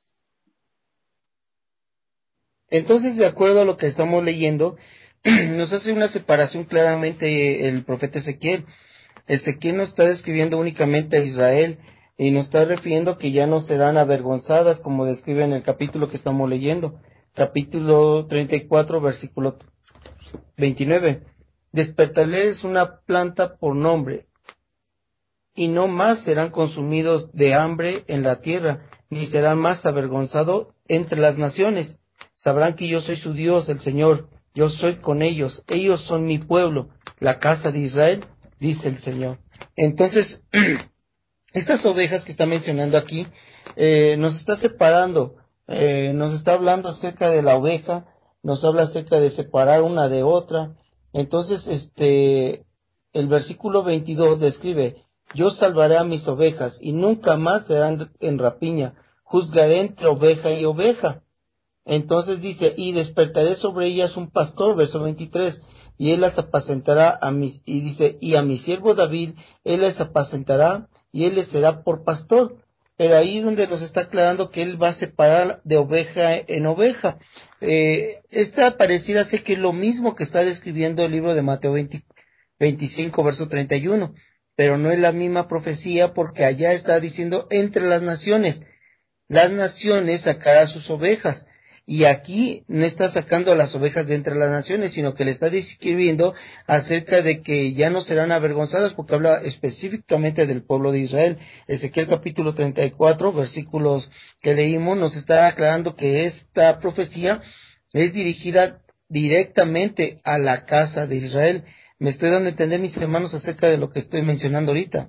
Entonces, de acuerdo a lo que estamos leyendo, nos hace una separación claramente el profeta Ezequiel. Ezequiel no está describiendo únicamente a Israel, y nos está refiriendo que ya no serán avergonzadas, como describe en el capítulo que estamos leyendo, capítulo treinta y cuatro, versículo veintinueve. Despertaréis una planta por nombre, y no más serán consumidos de hambre en la tierra, ni serán más avergonzados entre las naciones. Sabrán que yo soy su Dios, el Señor, yo soy con ellos, ellos son mi pueblo, la casa de Israel, dice el Señor. Entonces, estas ovejas que está mencionando aquí, eh, nos está separando, eh, nos está hablando acerca de la oveja, nos habla acerca de separar una de otra. Entonces, este, el versículo veintidós describe: yo salvaré a mis ovejas y nunca más serán en rapiña, juzgaré entre oveja y oveja. Entonces dice: y despertaré sobre ellas un pastor, verso veintitrés, y él las apacentará a mis, y dice, y a mi siervo David, él les apacentará, y él les será por pastor. Pero ahí es donde nos está aclarando que él va a separar de oveja en oveja. Eh, esta pareciera ser que es lo mismo que está describiendo el libro de Mateo veinte, veinticinco, verso treinta y uno, pero no es la misma profecía, porque allá está diciendo entre las naciones. Las naciones sacarán sus ovejas, y aquí no está sacando las ovejas de entre las naciones, sino que le está describiendo acerca de que ya no serán avergonzadas, porque habla específicamente del pueblo de Israel. Ezequiel capítulo treinta y cuatro, versículos que leímos, nos está aclarando que esta profecía es dirigida directamente a la casa de Israel. Me estoy dando a entender, mis hermanos, acerca de lo que estoy mencionando ahorita.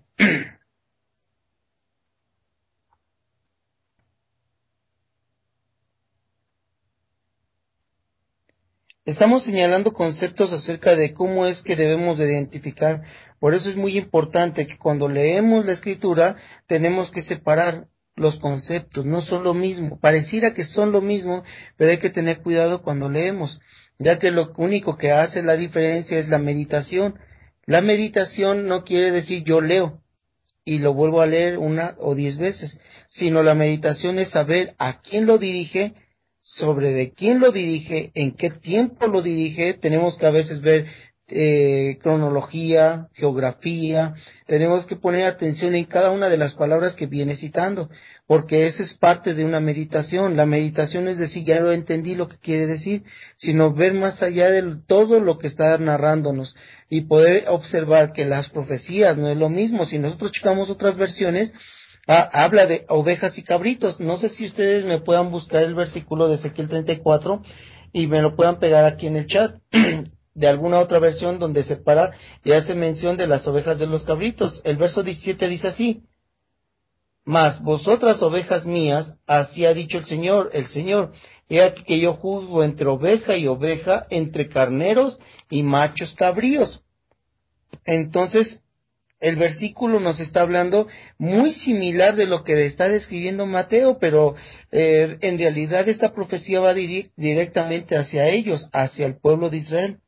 Estamos señalando conceptos acerca de cómo es que debemos de identificar. Por eso es muy importante que cuando leemos la Escritura tenemos que separar los conceptos, no son lo mismo. Pareciera que son lo mismo, pero hay que tener cuidado cuando leemos, ya que lo único que hace la diferencia es la meditación. La meditación no quiere decir yo leo y lo vuelvo a leer una o diez veces, sino la meditación es saber a quién lo dirige, sobre de quién lo dirige, en qué tiempo lo dirige. Tenemos que a veces ver eh, cronología, geografía, tenemos que poner atención en cada una de las palabras que viene citando, porque esa es parte de una meditación. La meditación es decir, ya lo entendí lo que quiere decir, sino ver más allá de todo lo que está narrándonos y poder observar que las profecías no es lo mismo. Si nosotros checamos otras versiones, Ah, habla de ovejas y cabritos. No sé si ustedes me puedan buscar el versículo de Ezequiel treinta y cuatro y me lo puedan pegar aquí en el chat de alguna otra versión donde separa y hace mención de las ovejas de los cabritos. El verso diecisiete dice así: mas vosotras ovejas mías, así ha dicho el Señor, el Señor, he aquí que yo juzgo entre oveja y oveja, entre carneros y machos cabríos. Entonces, el versículo nos está hablando muy similar de lo que está describiendo Mateo, pero eh, en realidad esta profecía va dir- directamente hacia ellos, hacia el pueblo de Israel.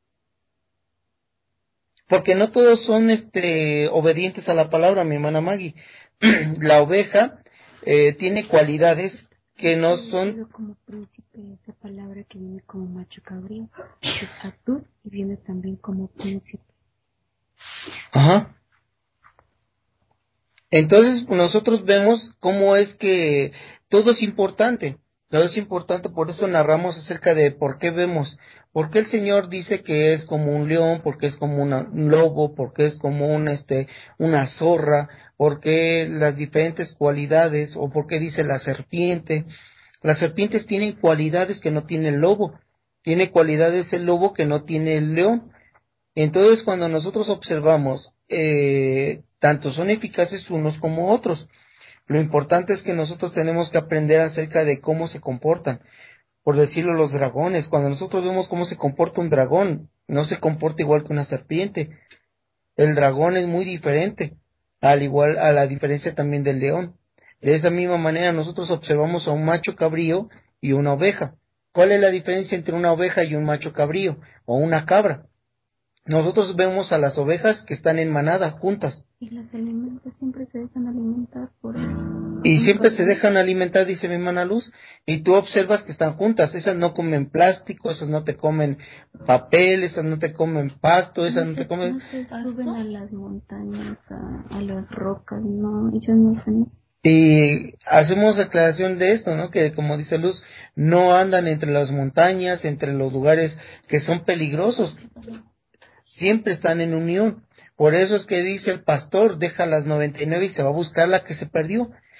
Porque no todos son este obedientes a la palabra, mi hermana Maggie. La oveja eh, tiene cualidades que no son...
Como príncipe, esa palabra que viene como macho cabrío, es actus y viene también como príncipe.
Ajá. Entonces nosotros vemos cómo es que todo es importante, todo es importante, por eso narramos acerca de por qué vemos, por qué el Señor dice que es como un león, porque es como una, un lobo, porque es como un, este, una zorra, porque las diferentes cualidades, o porque dice la serpiente. Las serpientes tienen cualidades que no tiene el lobo, tiene cualidades el lobo que no tiene el león. Entonces, cuando nosotros observamos, eh, tanto son eficaces unos como otros. Lo importante es que nosotros tenemos que aprender acerca de cómo se comportan. Por decirlo, los dragones. Cuando nosotros vemos cómo se comporta un dragón, no se comporta igual que una serpiente. El dragón es muy diferente, al igual a la diferencia también del león. De esa misma manera, nosotros observamos a un macho cabrío y una oveja. ¿Cuál es la diferencia entre una oveja y un macho cabrío o una cabra? Nosotros vemos a las ovejas que están en manada juntas.
Y las alimentan, siempre se dejan alimentar por él.
Y siempre se dejan alimentar, dice mi hermana Luz, y tú observas que están juntas. Esas no comen plástico, esas no te comen papel, esas no te comen pasto, esas no, no
se,
te comen...
No se suben a las montañas, a, a las rocas, no, ellos no hacen eso.
Y hacemos aclaración de esto, ¿no? Que como dice Luz, no andan entre las montañas, entre los lugares que son peligrosos. Siempre están en unión. Por eso es que dice el pastor, deja las noventa y nueve y se va a buscar la que se perdió.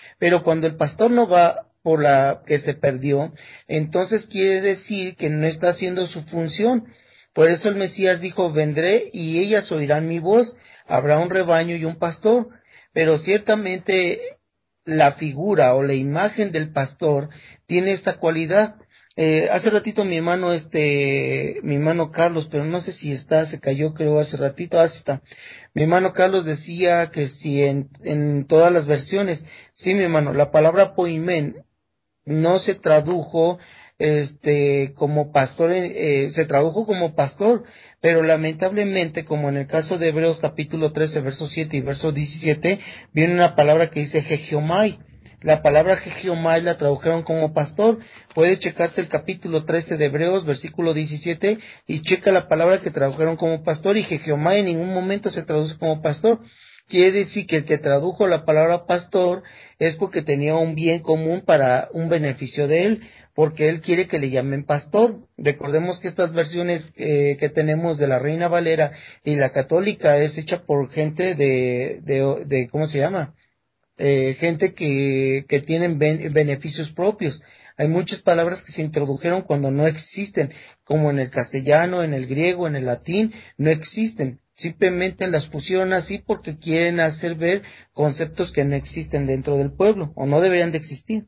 Pero cuando el pastor no va por la que se perdió, entonces quiere decir que no está haciendo su función. Por eso el Mesías dijo, vendré y ellas oirán mi voz, habrá un rebaño y un pastor. Pero ciertamente la figura o la imagen del pastor tiene esta cualidad. Eh, hace ratito mi hermano, este, mi hermano Carlos, pero no sé si está, se cayó creo hace ratito, ah, sí está. Mi hermano Carlos decía que si en, en todas las versiones, sí mi hermano, la palabra poimen no se tradujo este como pastor, eh, se tradujo como pastor, pero lamentablemente, como en el caso de Hebreos capítulo trece, verso siete y verso diecisiete, viene una palabra que dice Jegiomai. La palabra Jegiomai la tradujeron como pastor. Puedes checarte el capítulo trece de Hebreos, versículo diecisiete, y checa la palabra que tradujeron como pastor, y Jegiomai en ningún momento se traduce como pastor. Quiere decir que el que tradujo la palabra pastor es porque tenía un bien común para un beneficio de él, porque él quiere que le llamen pastor. Recordemos que estas versiones eh, que tenemos de la Reina Valera y la católica es hecha por gente de, de, de ¿cómo se llama? Eh, gente que, que tienen ben, beneficios propios. Hay muchas palabras que se introdujeron cuando no existen, como en el castellano, en el griego, en el latín, no existen. Simplemente las pusieron así porque quieren hacer ver conceptos que no existen dentro del pueblo, o no deberían de existir.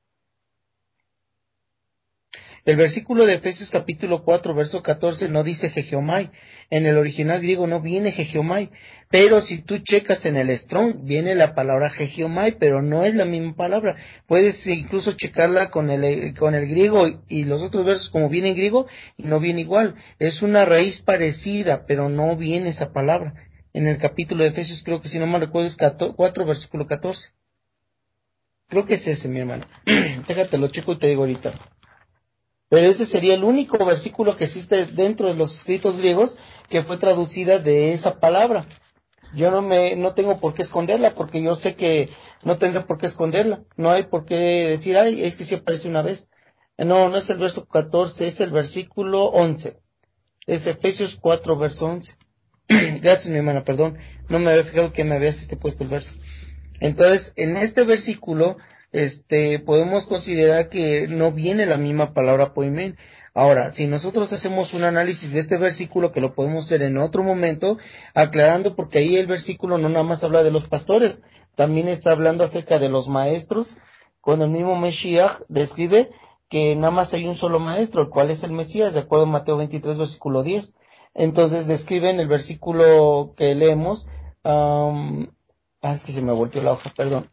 El versículo de Efesios capítulo cuatro, verso catorce, no dice Jegiomai. En el original griego no viene Jegiomai. Pero si tú checas en el Strong, viene la palabra Jegiomai, pero no es la misma palabra. Puedes incluso checarla con el, con el griego y los otros versos como viene en griego, y no viene igual. Es una raíz parecida, pero no viene esa palabra. En el capítulo de Efesios, creo que si no mal recuerdo es cuatro, versículo catorce. Creo que es ese, mi hermano. Déjate lo checo y te digo ahorita. Pero ese sería el único versículo que existe dentro de los escritos griegos que fue traducida de esa palabra. Yo no me, no tengo por qué esconderla, porque yo sé que no tendré por qué esconderla. No hay por qué decir, ay, es que sí aparece una vez. No, no es el verso catorce, es el versículo once. Es Efesios cuatro, verso once. Gracias, mi hermana, perdón. No me había fijado que me habías este, puesto el verso. Entonces, en este versículo, este, podemos considerar que no viene la misma palabra poimen. Ahora, si nosotros hacemos un análisis de este versículo, que lo podemos hacer en otro momento, aclarando, porque ahí el versículo no nada más habla de los pastores, también está hablando acerca de los maestros, cuando el mismo Mesías describe que nada más hay un solo maestro, el cual es el Mesías, de acuerdo a Mateo veintitrés, versículo diez. Entonces describe en el versículo que leemos, um, ah, es que se me volteó la hoja, perdón.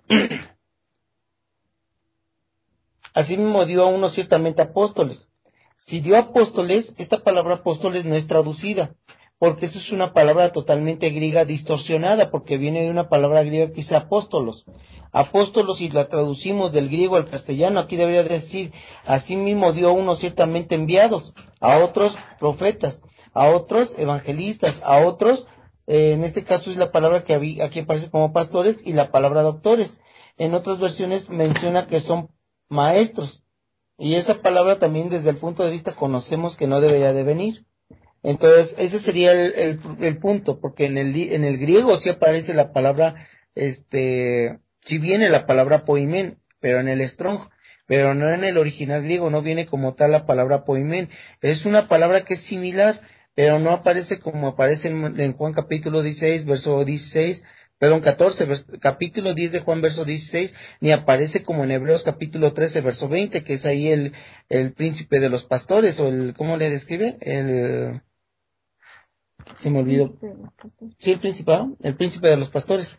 Asimismo dio a unos ciertamente apóstoles. Si dio apóstoles, esta palabra apóstoles no es traducida, porque eso es una palabra totalmente griega distorsionada, porque viene de una palabra griega que dice apóstolos. Apóstolos, si la traducimos del griego al castellano, aquí debería decir, asimismo dio a unos ciertamente enviados, a otros profetas, a otros evangelistas, a otros, eh, en este caso es la palabra que aquí aparece como pastores, y la palabra doctores. En otras versiones menciona que son maestros, y esa palabra también desde el punto de vista conocemos que no debería de venir. Entonces ese sería el, el, el punto, porque en el en el griego sí aparece la palabra, este, sí viene la palabra poimen, pero en el Strong, pero no en el original griego, no viene como tal la palabra poimen. Es una palabra que es similar, pero no aparece como aparece en, en Juan capítulo dieciséis, verso dieciséis, perdón, catorce, vers, capítulo diez de Juan, verso dieciséis, ni aparece como en Hebreos capítulo trece, verso veinte, que es ahí el, el príncipe de los pastores, o el, ¿cómo le describe? El, se me olvidó. Sí, el príncipe, ¿no? El príncipe de los pastores.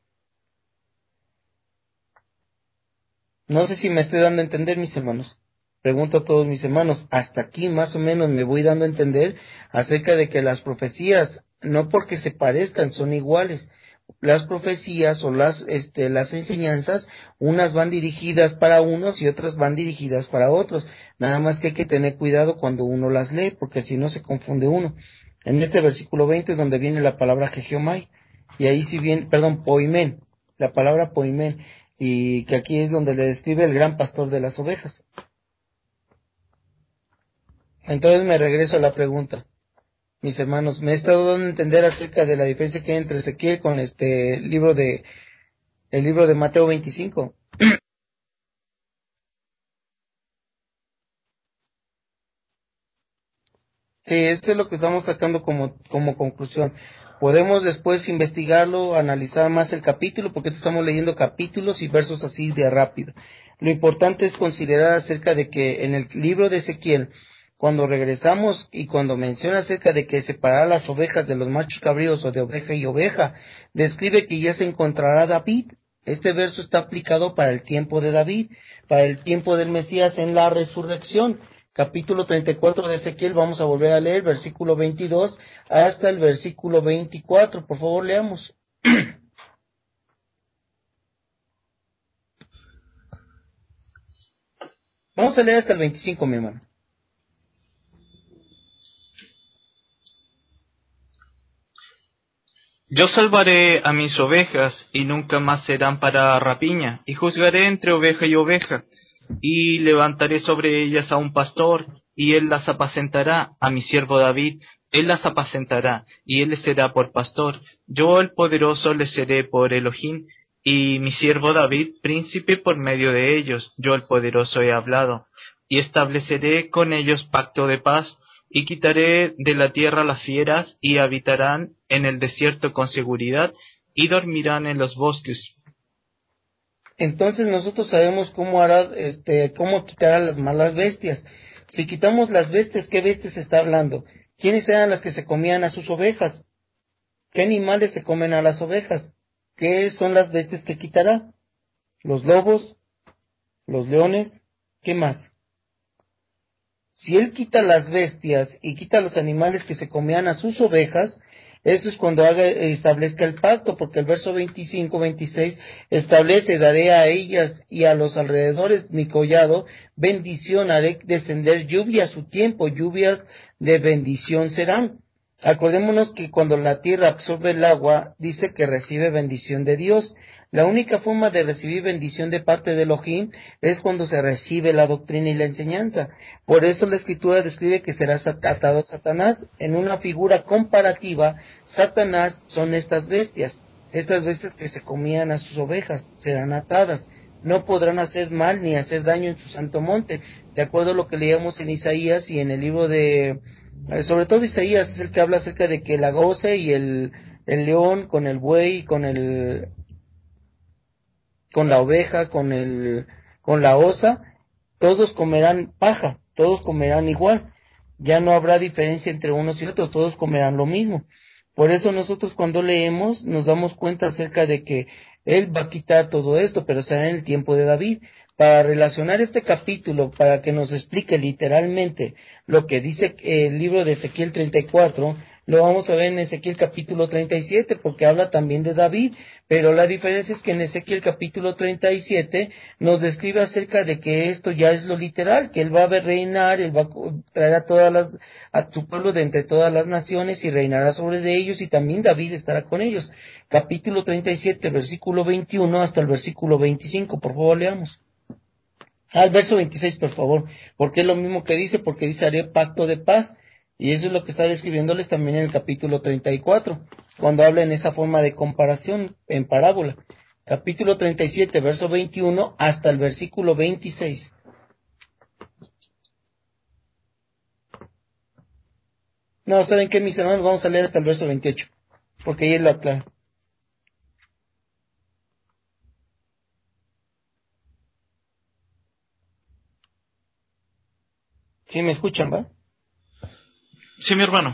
No sé si me estoy dando a entender, mis hermanos. Pregunto a todos mis hermanos, hasta aquí más o menos me voy dando a entender acerca de que las profecías, no porque se parezcan, son iguales. Las profecías o las, este, las enseñanzas, unas van dirigidas para unos y otras van dirigidas para otros. Nada más que hay que tener cuidado cuando uno las lee, porque si no se confunde uno. En este versículo veinte es donde viene la palabra Jegiomai, y ahí sí viene, perdón, poimen, la palabra poimen, y que aquí es donde le describe el gran pastor de las ovejas. Entonces me regreso a la pregunta. Mis hermanos, me he estado dando a entender acerca de la diferencia que hay entre Ezequiel con este libro de, el libro de Mateo veinticinco. Sí, eso es lo que estamos sacando como, como conclusión. Podemos después investigarlo, analizar más el capítulo, porque estamos leyendo capítulos y versos así de rápido. Lo importante es considerar acerca de que en el libro de Ezequiel, cuando regresamos y cuando menciona acerca de que separar las ovejas de los machos cabríos o de oveja y oveja, describe que ya se encontrará David. Este verso está aplicado para el tiempo de David, para el tiempo del Mesías en la resurrección. Capítulo treinta y cuatro de Ezequiel, vamos a volver a leer, versículo veintidós hasta el versículo veinticuatro. Por favor, leamos. Vamos a leer hasta el veinticinco, mi hermano.
Yo salvaré a mis ovejas, y nunca más serán para rapiña, y juzgaré entre oveja y oveja, y levantaré sobre ellas a un pastor, y él las apacentará, a mi siervo David, él las apacentará, y él les será por pastor. Yo el poderoso les seré por Elohim, y mi siervo David, príncipe por medio de ellos. Yo el poderoso he hablado, y estableceré con ellos pacto de paz, y quitaré de la tierra las fieras, y habitarán en el desierto con seguridad, y dormirán en los bosques.
Entonces nosotros sabemos cómo hará, este, cómo quitar a las malas bestias. Si quitamos las bestias, ¿qué bestias está hablando? ¿Quiénes eran las que se comían a sus ovejas? ¿Qué animales se comen a las ovejas? ¿Qué son las bestias que quitará? Los lobos, los leones, ¿qué más? Si él quita las bestias y quita los animales que se comían a sus ovejas, esto es cuando haga, establezca el pacto, porque el verso veinticinco veintiséis establece: daré a ellas y a los alrededores mi collado bendición, haré descender lluvia a su tiempo, lluvias de bendición serán. Acordémonos que cuando la tierra absorbe el agua, dice que recibe bendición de Dios. La única forma de recibir bendición de parte de Elohim es cuando se recibe la doctrina y la enseñanza. Por eso la Escritura describe que será atado a Satanás. En una figura comparativa, Satanás son estas bestias. Estas bestias que se comían a sus ovejas serán atadas. No podrán hacer mal ni hacer daño en su santo monte. De acuerdo a lo que leíamos en Isaías y en el libro de... Sobre todo Isaías es el que habla acerca de que la goce y el, el león con el buey, con el... con la oveja, con el, con la osa, todos comerán paja, todos comerán igual, ya no habrá diferencia entre unos y otros, todos comerán lo mismo. Por eso nosotros cuando leemos nos damos cuenta acerca de que él va a quitar todo esto, pero será en el tiempo de David. Para relacionar este capítulo, para que nos explique literalmente lo que dice el libro de Ezequiel treinta y cuatro, lo vamos a ver en Ezequiel capítulo treinta y siete, porque habla también de David, pero la diferencia es que en Ezequiel capítulo treinta y siete nos describe acerca de que esto ya es lo literal, que él va a reinar, él va a traer a todas las, a su pueblo de entre todas las naciones y reinará sobre de ellos, y también David estará con ellos. Capítulo treinta y siete, versículo veintiuno hasta el versículo veinticinco, por favor leamos. Al verso veintiséis, por favor, porque es lo mismo que dice, porque dice haré pacto de paz, y eso es lo que está describiéndoles también en el capítulo treinta y cuatro, cuando habla en esa forma de comparación, en parábola. Capítulo treinta y siete, verso veintiuno, hasta el versículo veintiséis. No, ¿saben qué, mis hermanos? Vamos a leer hasta el verso veintiocho, porque ahí él lo aclara. ¿Sí me escuchan, va?
Sí, mi hermano.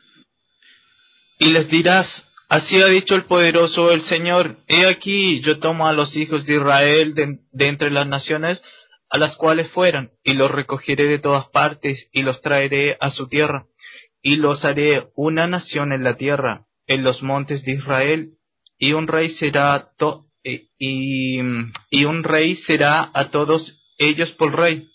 Y les dirás, así ha dicho el poderoso el Señor, he aquí yo tomo a los hijos de Israel de, de entre las naciones a las cuales fueran, y los recogeré de todas partes, y los traeré a su tierra, y los haré una nación en la tierra, en los montes de Israel, y un rey será to, y, y, y un rey será a todos ellos por rey.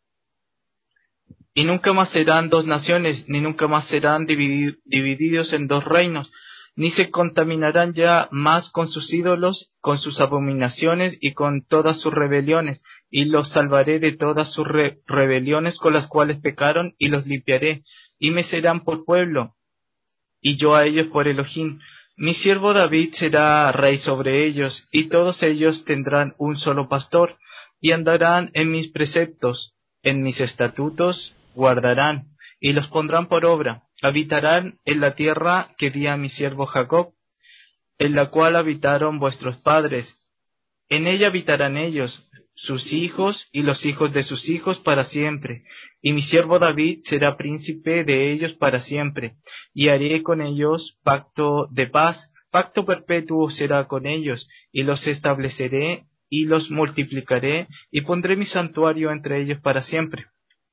Y nunca más serán dos naciones, ni nunca más serán dividi- divididos en dos reinos, ni se contaminarán ya más con sus ídolos, con sus abominaciones y con todas sus rebeliones, y los salvaré de todas sus re- rebeliones con las cuales pecaron, y los limpiaré, y me serán por pueblo, y yo a ellos por Elohim. Mi siervo David será rey sobre ellos, y todos ellos tendrán un solo pastor, y andarán en mis preceptos, en mis estatutos guardarán, y los pondrán por obra. Habitarán en la tierra que di a mi siervo Jacob, en la cual habitaron vuestros padres. En ella habitarán ellos, sus hijos y los hijos de sus hijos para siempre, y mi siervo David será príncipe de ellos para siempre, y haré con ellos pacto de paz, pacto perpetuo será con ellos, y los estableceré y los multiplicaré, y pondré mi santuario entre ellos para siempre.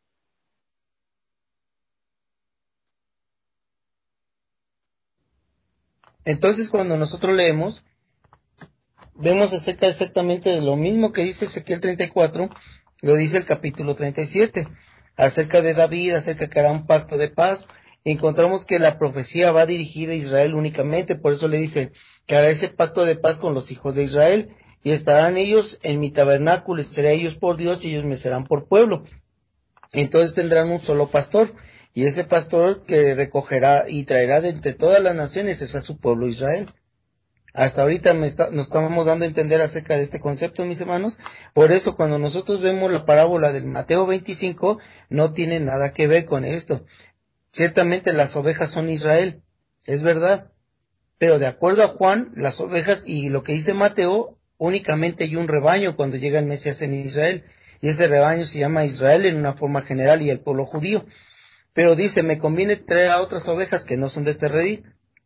Entonces, cuando nosotros leemos, vemos acerca exactamente de lo mismo que dice Ezequiel treinta y cuatro, lo dice el capítulo treinta y siete, acerca de David, acerca que hará un pacto de paz. Encontramos que la profecía va dirigida a Israel únicamente, por eso le dice que hará ese pacto de paz con los hijos de Israel, y estarán ellos en mi tabernáculo, y seré ellos por Dios, y ellos me serán por pueblo. Entonces tendrán un solo pastor, y ese pastor que recogerá y traerá de entre todas las naciones es a su pueblo Israel. Hasta ahorita me está, nos estamos dando a entender acerca de este concepto, mis hermanos. Por eso, cuando nosotros vemos la parábola del Mateo veinticinco, no tiene nada que ver con esto. Ciertamente las ovejas son Israel, es verdad, pero de acuerdo a Juan, las ovejas y lo que dice Mateo, únicamente hay un rebaño cuando llega el Mesías en Israel, y ese rebaño se llama Israel en una forma general y el pueblo judío. Pero dice, me conviene traer a otras ovejas que no son de este redil.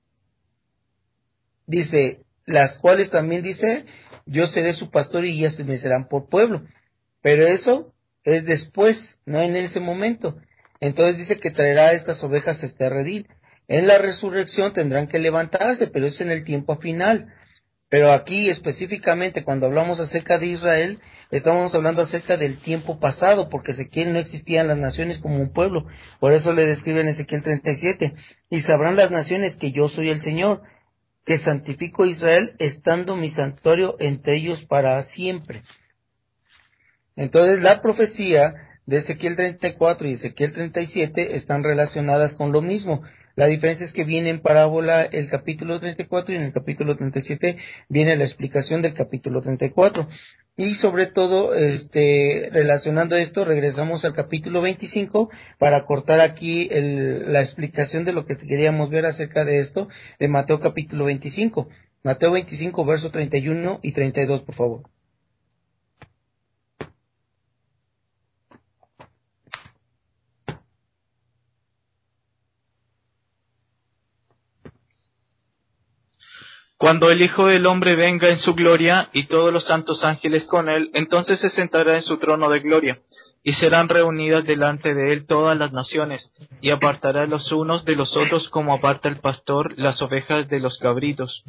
Dice, las cuales también dice, yo seré su pastor y ellas me serán por pueblo. Pero eso es después, no en ese momento. Entonces dice que traerá estas ovejas a este redil. En la resurrección tendrán que levantarse, pero es en el tiempo final. Pero aquí específicamente cuando hablamos acerca de Israel, estamos hablando acerca del tiempo pasado, porque Ezequiel no existían las naciones como un pueblo. Por eso le describe en Ezequiel treinta y siete, y sabrán las naciones que yo soy el Señor, que santifico a Israel, estando mi santuario entre ellos para siempre. Entonces la profecía de Ezequiel treinta y cuatro y Ezequiel treinta y siete están relacionadas con lo mismo. La diferencia es que viene en parábola el capítulo treinta y cuatro y en el capítulo treinta y siete viene la explicación del capítulo treinta y cuatro. Y sobre todo, este, relacionando esto, regresamos al capítulo veinticinco para cortar aquí el, la explicación de lo que queríamos ver acerca de esto, de Mateo capítulo veinticinco. Mateo veinticinco, verso treinta y uno y treinta y dos, por favor.
Cuando el Hijo del Hombre venga en su gloria, y todos los santos ángeles con él, entonces se sentará en su trono de gloria, y serán reunidas delante de él todas las naciones, y apartará los unos de los otros como aparta el pastor las ovejas de los cabritos.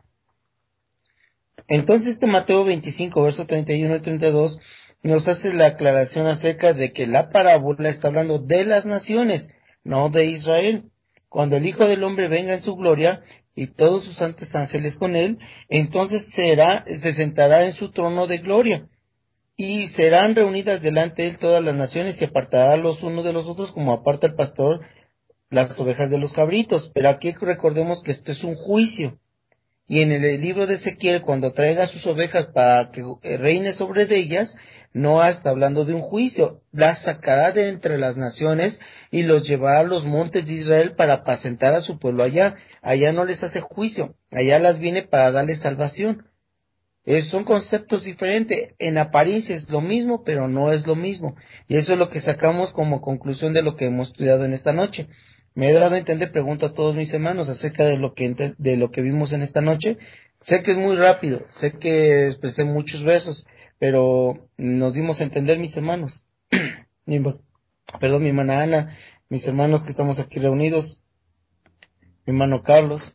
Entonces este Mateo veinticinco, verso treinta y uno y treinta y dos, nos hace la aclaración acerca de que la parábola está hablando de las naciones, no de Israel. Cuando el Hijo del Hombre venga en su gloria, y todos sus santos ángeles con él, entonces será, se sentará en su trono de gloria, y serán reunidas delante de él todas las naciones, y apartará los unos de los otros como aparta el pastor las ovejas de los cabritos. Pero aquí recordemos que esto es un juicio. Y en el libro de Ezequiel, cuando traiga sus ovejas para que reine sobre de ellas, no está hablando de un juicio, las sacará de entre las naciones y los llevará a los montes de Israel para apacentar a su pueblo allá. Allá no les hace juicio, allá las viene para darles salvación. Es, son conceptos diferentes, en apariencia es lo mismo, pero no es lo mismo. Y eso es lo que sacamos como conclusión de lo que hemos estudiado en esta noche. Me he dado a entender, pregunto a todos mis hermanos acerca de lo que de lo que vimos en esta noche. Sé que es muy rápido, sé que expresé muchos versos, pero nos dimos a entender, mis hermanos. mi, perdón, mi hermana Ana, mis hermanos que estamos aquí reunidos, mi hermano Carlos.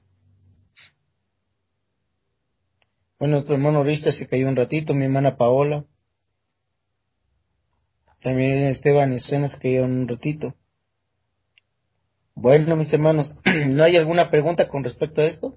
Bueno, nuestro hermano Richard se cayó un ratito, mi hermana Paola. También Esteban y Suena se cayeron un ratito. Bueno, mis hermanos, ¿no hay alguna pregunta con respecto a esto?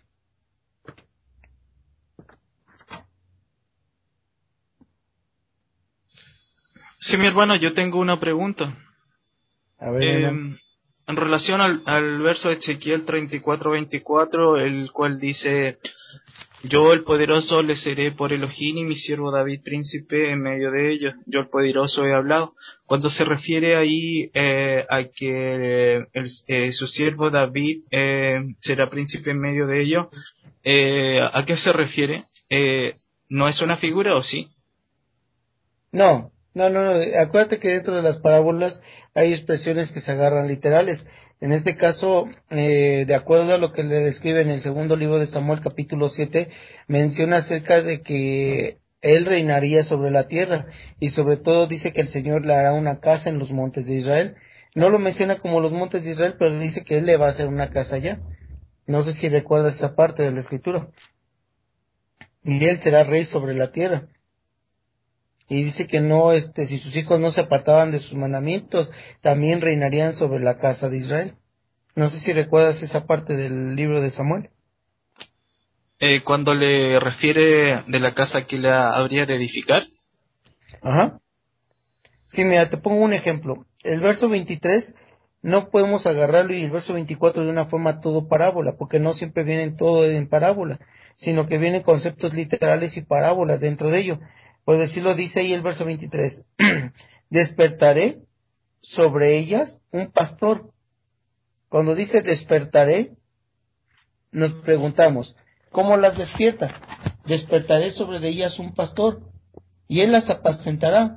Sí, mi hermano, yo tengo una pregunta.
A ver,
Eh,
hermano.
en relación al, al verso de Ezequiel treinta y cuatro veinticuatro, el cual dice, yo el poderoso le seré por Elohim y mi siervo David príncipe en medio de ellos. Yo el poderoso he hablado. Cuando se refiere ahí eh, a que el, eh, su siervo David eh, será príncipe en medio de ellos, eh, ¿a qué se refiere? Eh, ¿No es una figura o sí?
No, no, no, no, acuérdate que dentro de las parábolas hay expresiones que se agarran literales. En este caso, eh, de acuerdo a lo que le describe en el segundo libro de Samuel, capítulo siete, menciona acerca de que él reinaría sobre la tierra, y sobre todo dice que el Señor le hará una casa en los montes de Israel. No lo menciona como los montes de Israel, pero dice que él le va a hacer una casa allá. No sé si recuerdas esa parte de la escritura. Y él será rey sobre la tierra. Y dice que no, este, si sus hijos no se apartaban de sus mandamientos, también reinarían sobre la casa de Israel. No sé si recuerdas esa parte del libro de Samuel.
Eh, cuando le refiere de la casa que la habría de edificar.
Ajá. Sí, mira, te pongo un ejemplo. El verso veintitrés no podemos agarrarlo, y el verso veinticuatro de una forma todo parábola, porque no siempre vienen todo en parábola, sino que vienen conceptos literales y parábolas dentro de ello. Por decirlo, dice ahí el verso veintitrés, despertaré sobre ellas un pastor. Cuando dice despertaré, nos preguntamos, ¿cómo las despierta? Despertaré sobre ellas un pastor, y él las apacentará.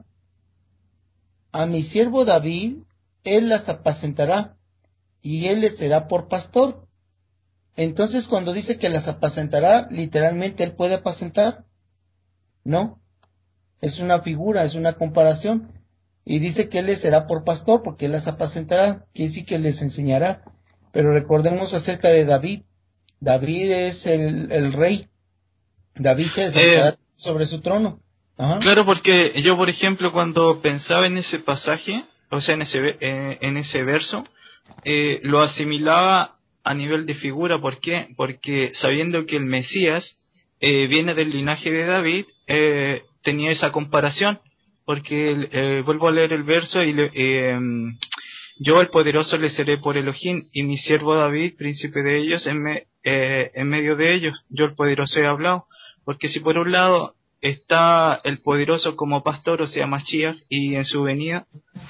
A mi siervo David, él las apacentará, y él les será por pastor. Entonces, cuando dice que las apacentará, literalmente él puede apacentar. No, es una figura, es una comparación. Y dice que él les será por pastor, porque él las apacentará, quiere decir que les enseñará. Pero recordemos acerca de David. David es el, el rey. David se sentará
Eh,
sobre su trono. Ajá.
Claro, porque yo, por ejemplo, cuando pensaba en ese pasaje, o sea, en ese, ve- eh, en ese verso, eh, lo asimilaba a nivel de figura. ¿Por qué? Porque sabiendo que el Mesías eh, viene del linaje de David, eh, tenía esa comparación. Porque, eh, vuelvo a leer el verso y le, eh, yo el poderoso le seré por Elohim y mi siervo David, príncipe de ellos, en, me- eh, en medio de ellos. Yo el poderoso he hablado. Porque si por un lado está el poderoso como pastor, o sea, Mashiach, y en su venida,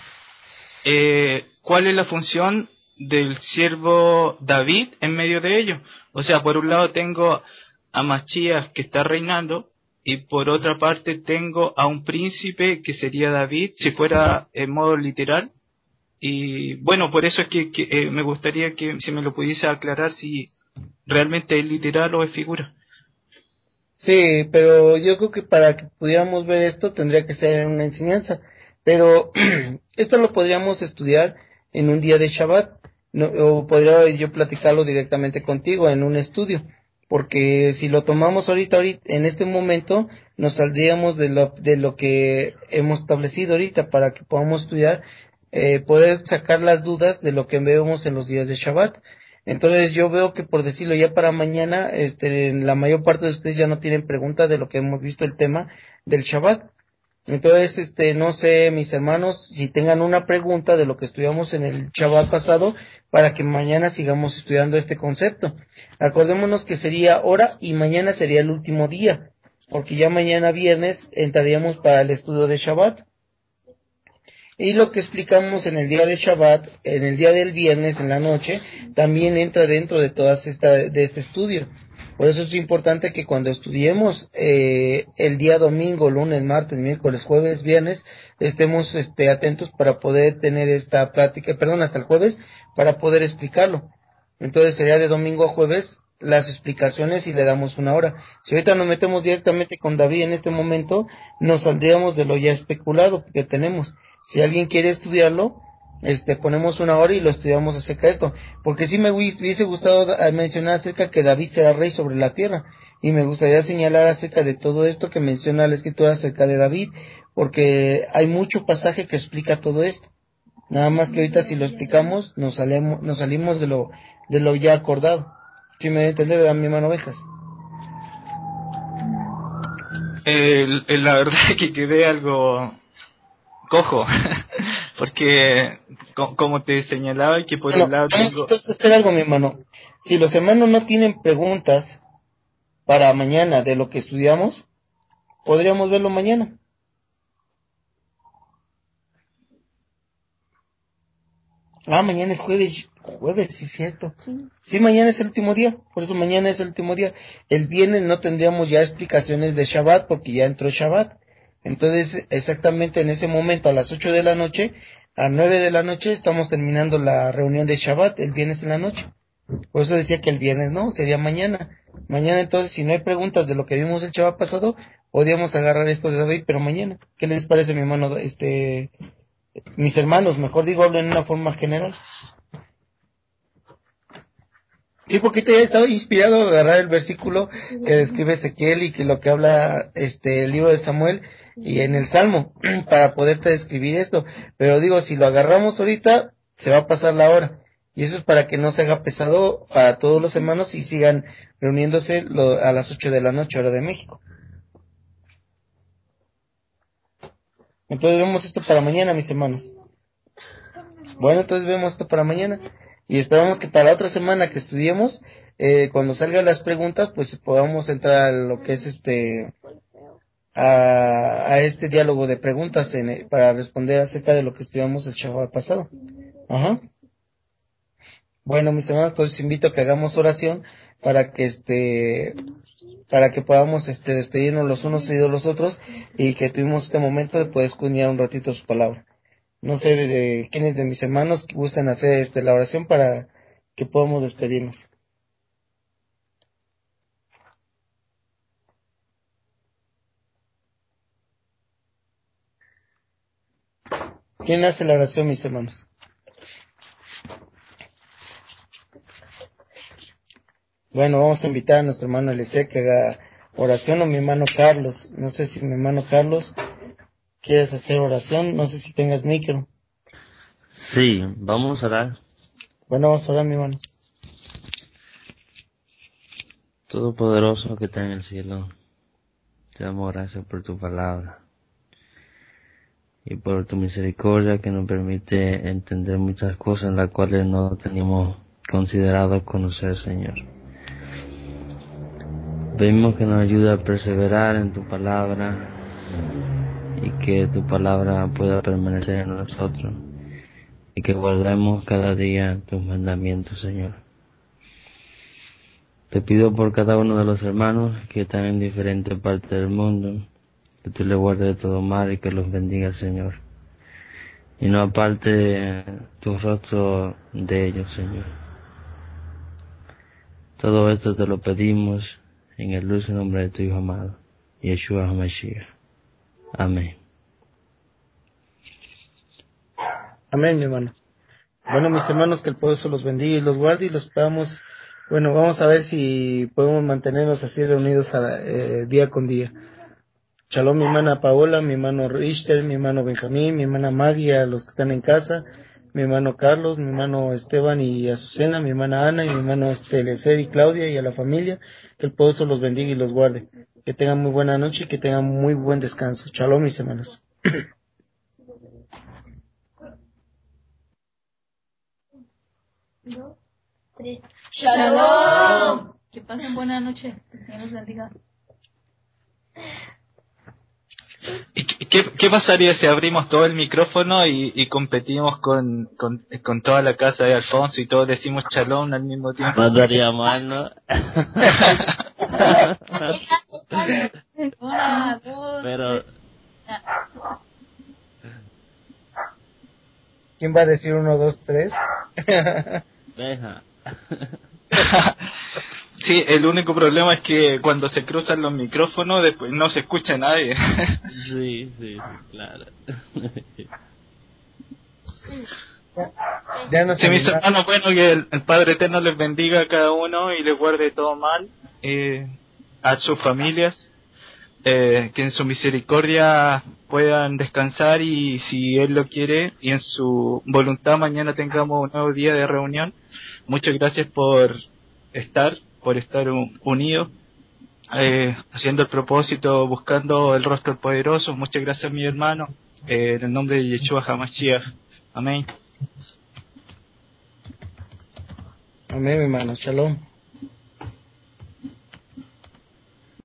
eh, ¿cuál es la función del siervo David en medio de ello? O sea, por un lado tengo a Mashiach que está reinando, y por otra parte tengo a un príncipe que sería David, si fuera en modo literal. Y bueno, por eso es que, que, eh, me gustaría que si me lo pudiese aclarar si realmente es literal o es figura.
Sí, pero yo creo que para que pudiéramos ver esto tendría que ser una enseñanza. Pero esto lo podríamos estudiar en un día de Shabbat, no, o podría yo platicarlo directamente contigo en un estudio, porque si lo tomamos ahorita, ahorita en este momento, nos saldríamos de lo, de lo que hemos establecido ahorita para que podamos estudiar, eh, poder sacar las dudas de lo que vemos en los días de Shabbat. Entonces yo veo que, por decirlo, ya para mañana, este, la mayor parte de ustedes ya no tienen preguntas de lo que hemos visto el tema del Shabbat. Entonces, este, no sé, mis hermanos, si tengan una pregunta de lo que estudiamos en el Shabbat pasado, para que mañana sigamos estudiando este concepto. Acordémonos que sería hora y mañana sería el último día, porque ya mañana viernes entraríamos para el estudio de Shabbat. Y lo que explicamos en el día de Shabbat, en el día del viernes, en la noche, también entra dentro de todas esta, de este estudio. Por eso es importante que cuando estudiemos eh, el día domingo, lunes, martes, miércoles, jueves, viernes, estemos este, atentos para poder tener esta plática, perdón, hasta el jueves, para poder explicarlo. Entonces sería de domingo a jueves las explicaciones y le damos una hora. Si ahorita nos metemos directamente con David en este momento, nos saldríamos de lo ya especulado que tenemos. Si alguien quiere estudiarlo, este, ponemos una hora y lo estudiamos acerca de esto, porque sí me hubiese gustado mencionar acerca que David será rey sobre la tierra, y me gustaría señalar acerca de todo esto que menciona la escritura acerca de David, porque hay mucho pasaje que explica todo esto. Nada más que ahorita si lo explicamos nos salimos, nos salimos de lo de lo ya acordado. ¿Sí me entiende, verdad, mi hermano Ovejas?
Eh, la verdad es que quedé algo cojo, porque co- como te señalaba, que por un
Bueno,
lado
vamos
tengo...
entonces a hacer algo, mi hermano. Si los hermanos no tienen preguntas, para mañana de lo que estudiamos, podríamos verlo mañana. Ah, mañana es jueves, jueves, sí, cierto. Sí. Sí, mañana es el último día, por eso mañana es el último día. El viernes no tendríamos ya explicaciones de Shabbat, porque ya entró Shabbat. Entonces, exactamente en ese momento, a las ocho de la noche, a nueve de la noche, estamos terminando la reunión de Shabbat, el viernes en la noche. Por eso decía que el viernes no, sería mañana. Mañana entonces, si no hay preguntas de lo que vimos el Shabbat pasado, podríamos agarrar esto de David, pero mañana. ¿Qué les parece, mi hermano, este... mis hermanos, mejor digo, hablo en una forma general? Sí, porque te estaba inspirado a agarrar el versículo que describe Ezequiel y que lo que habla este el libro de Samuel y en el Salmo, para poderte describir esto. Pero digo, si lo agarramos ahorita, se va a pasar la hora. Y eso es para que no se haga pesado para todos los hermanos y sigan reuniéndose lo, a las ocho de la noche, hora de México. Entonces vemos esto para mañana, mis hermanos. Bueno, entonces vemos esto para mañana. Y esperamos que para la otra semana que estudiemos, eh, cuando salgan las preguntas, pues podamos entrar a lo que es este, a, a este diálogo de preguntas en, para responder acerca de lo que estudiamos el Shabbat pasado. Ajá. Bueno, mis hermanos, entonces invito a que hagamos oración para que este, para que podamos este despedirnos los unos y de los otros y que tuvimos este momento de poder escudriñar un ratito su palabra. No sé de quiénes de mis hermanos que gustan hacer este la oración para que podamos despedirnos. ¿Quién hace la oración, mis hermanos? Bueno, vamos a invitar a nuestro hermano Eliseo que haga oración, o mi hermano Carlos. No sé si mi hermano Carlos quieres hacer oración, no sé si tengas micro.
Sí, vamos a orar.
Bueno, vamos a orar, mi hermano.
Todopoderoso que está en el cielo, te damos gracias por tu palabra y por tu misericordia que nos permite entender muchas cosas en las cuales no teníamos considerado conocer, Señor. Pedimos que nos ayude a perseverar en tu palabra y que tu palabra pueda permanecer en nosotros y que guardemos cada día tus mandamientos, Señor. Te pido por cada uno de los hermanos que están en diferentes partes del mundo, que tú les guardes de todo mal y que los bendiga, Señor. Y no aparte tu rostro de ellos, Señor. Todo esto te lo pedimos en el dulce nombre de tu Hijo amado, Yeshua HaMashiach. Amén.
Amén, mi hermano. Bueno, mis hermanos, que el poderoso los bendiga y los guarde y los podamos, bueno, vamos a ver si podemos mantenernos así reunidos a, eh, día con día. Shalom, mi hermana Paola, mi hermano Richter, mi hermano Benjamín, mi hermana Maggie, a los que están en casa, mi hermano Carlos, mi hermano Esteban y Azucena, mi hermana Ana y mi hermano este, Elecer y Claudia y a la familia, que el poderoso los bendiga y los guarde. Que tengan muy buena noche y que tengan muy buen descanso. Shalom, mis hermanos.
Dos, tres. ¡Shalom! Que pasen buena noche. Que el Señor los bendiga.
¿Y qué, qué pasaría si abrimos todo el micrófono y, y competimos con, con, con toda la casa de Alfonso y todos decimos shalom al mismo tiempo?
Mandaría mal, ¿no?
Una, dos,
Pero...
tres.
¿Quién va a decir uno, dos, tres?
Deja.
Sí, el único problema es que cuando se cruzan los micrófonos después no se escucha a nadie.
Sí, sí, sí, claro.
Ya no
Sí, mis hermanos, bueno, que el, el Padre Eterno les bendiga a cada uno y les guarde todo mal, eh, a sus familias, eh, que en su misericordia puedan descansar y si Él lo quiere y en su voluntad mañana tengamos un nuevo día de reunión. Muchas gracias por estar, por estar un, unidos, eh, haciendo el propósito, buscando el rostro del poderoso. Muchas gracias, mi hermano, eh, en el nombre de Yeshua HaMashiach. Amén.
Amén, mi hermano. Shalom.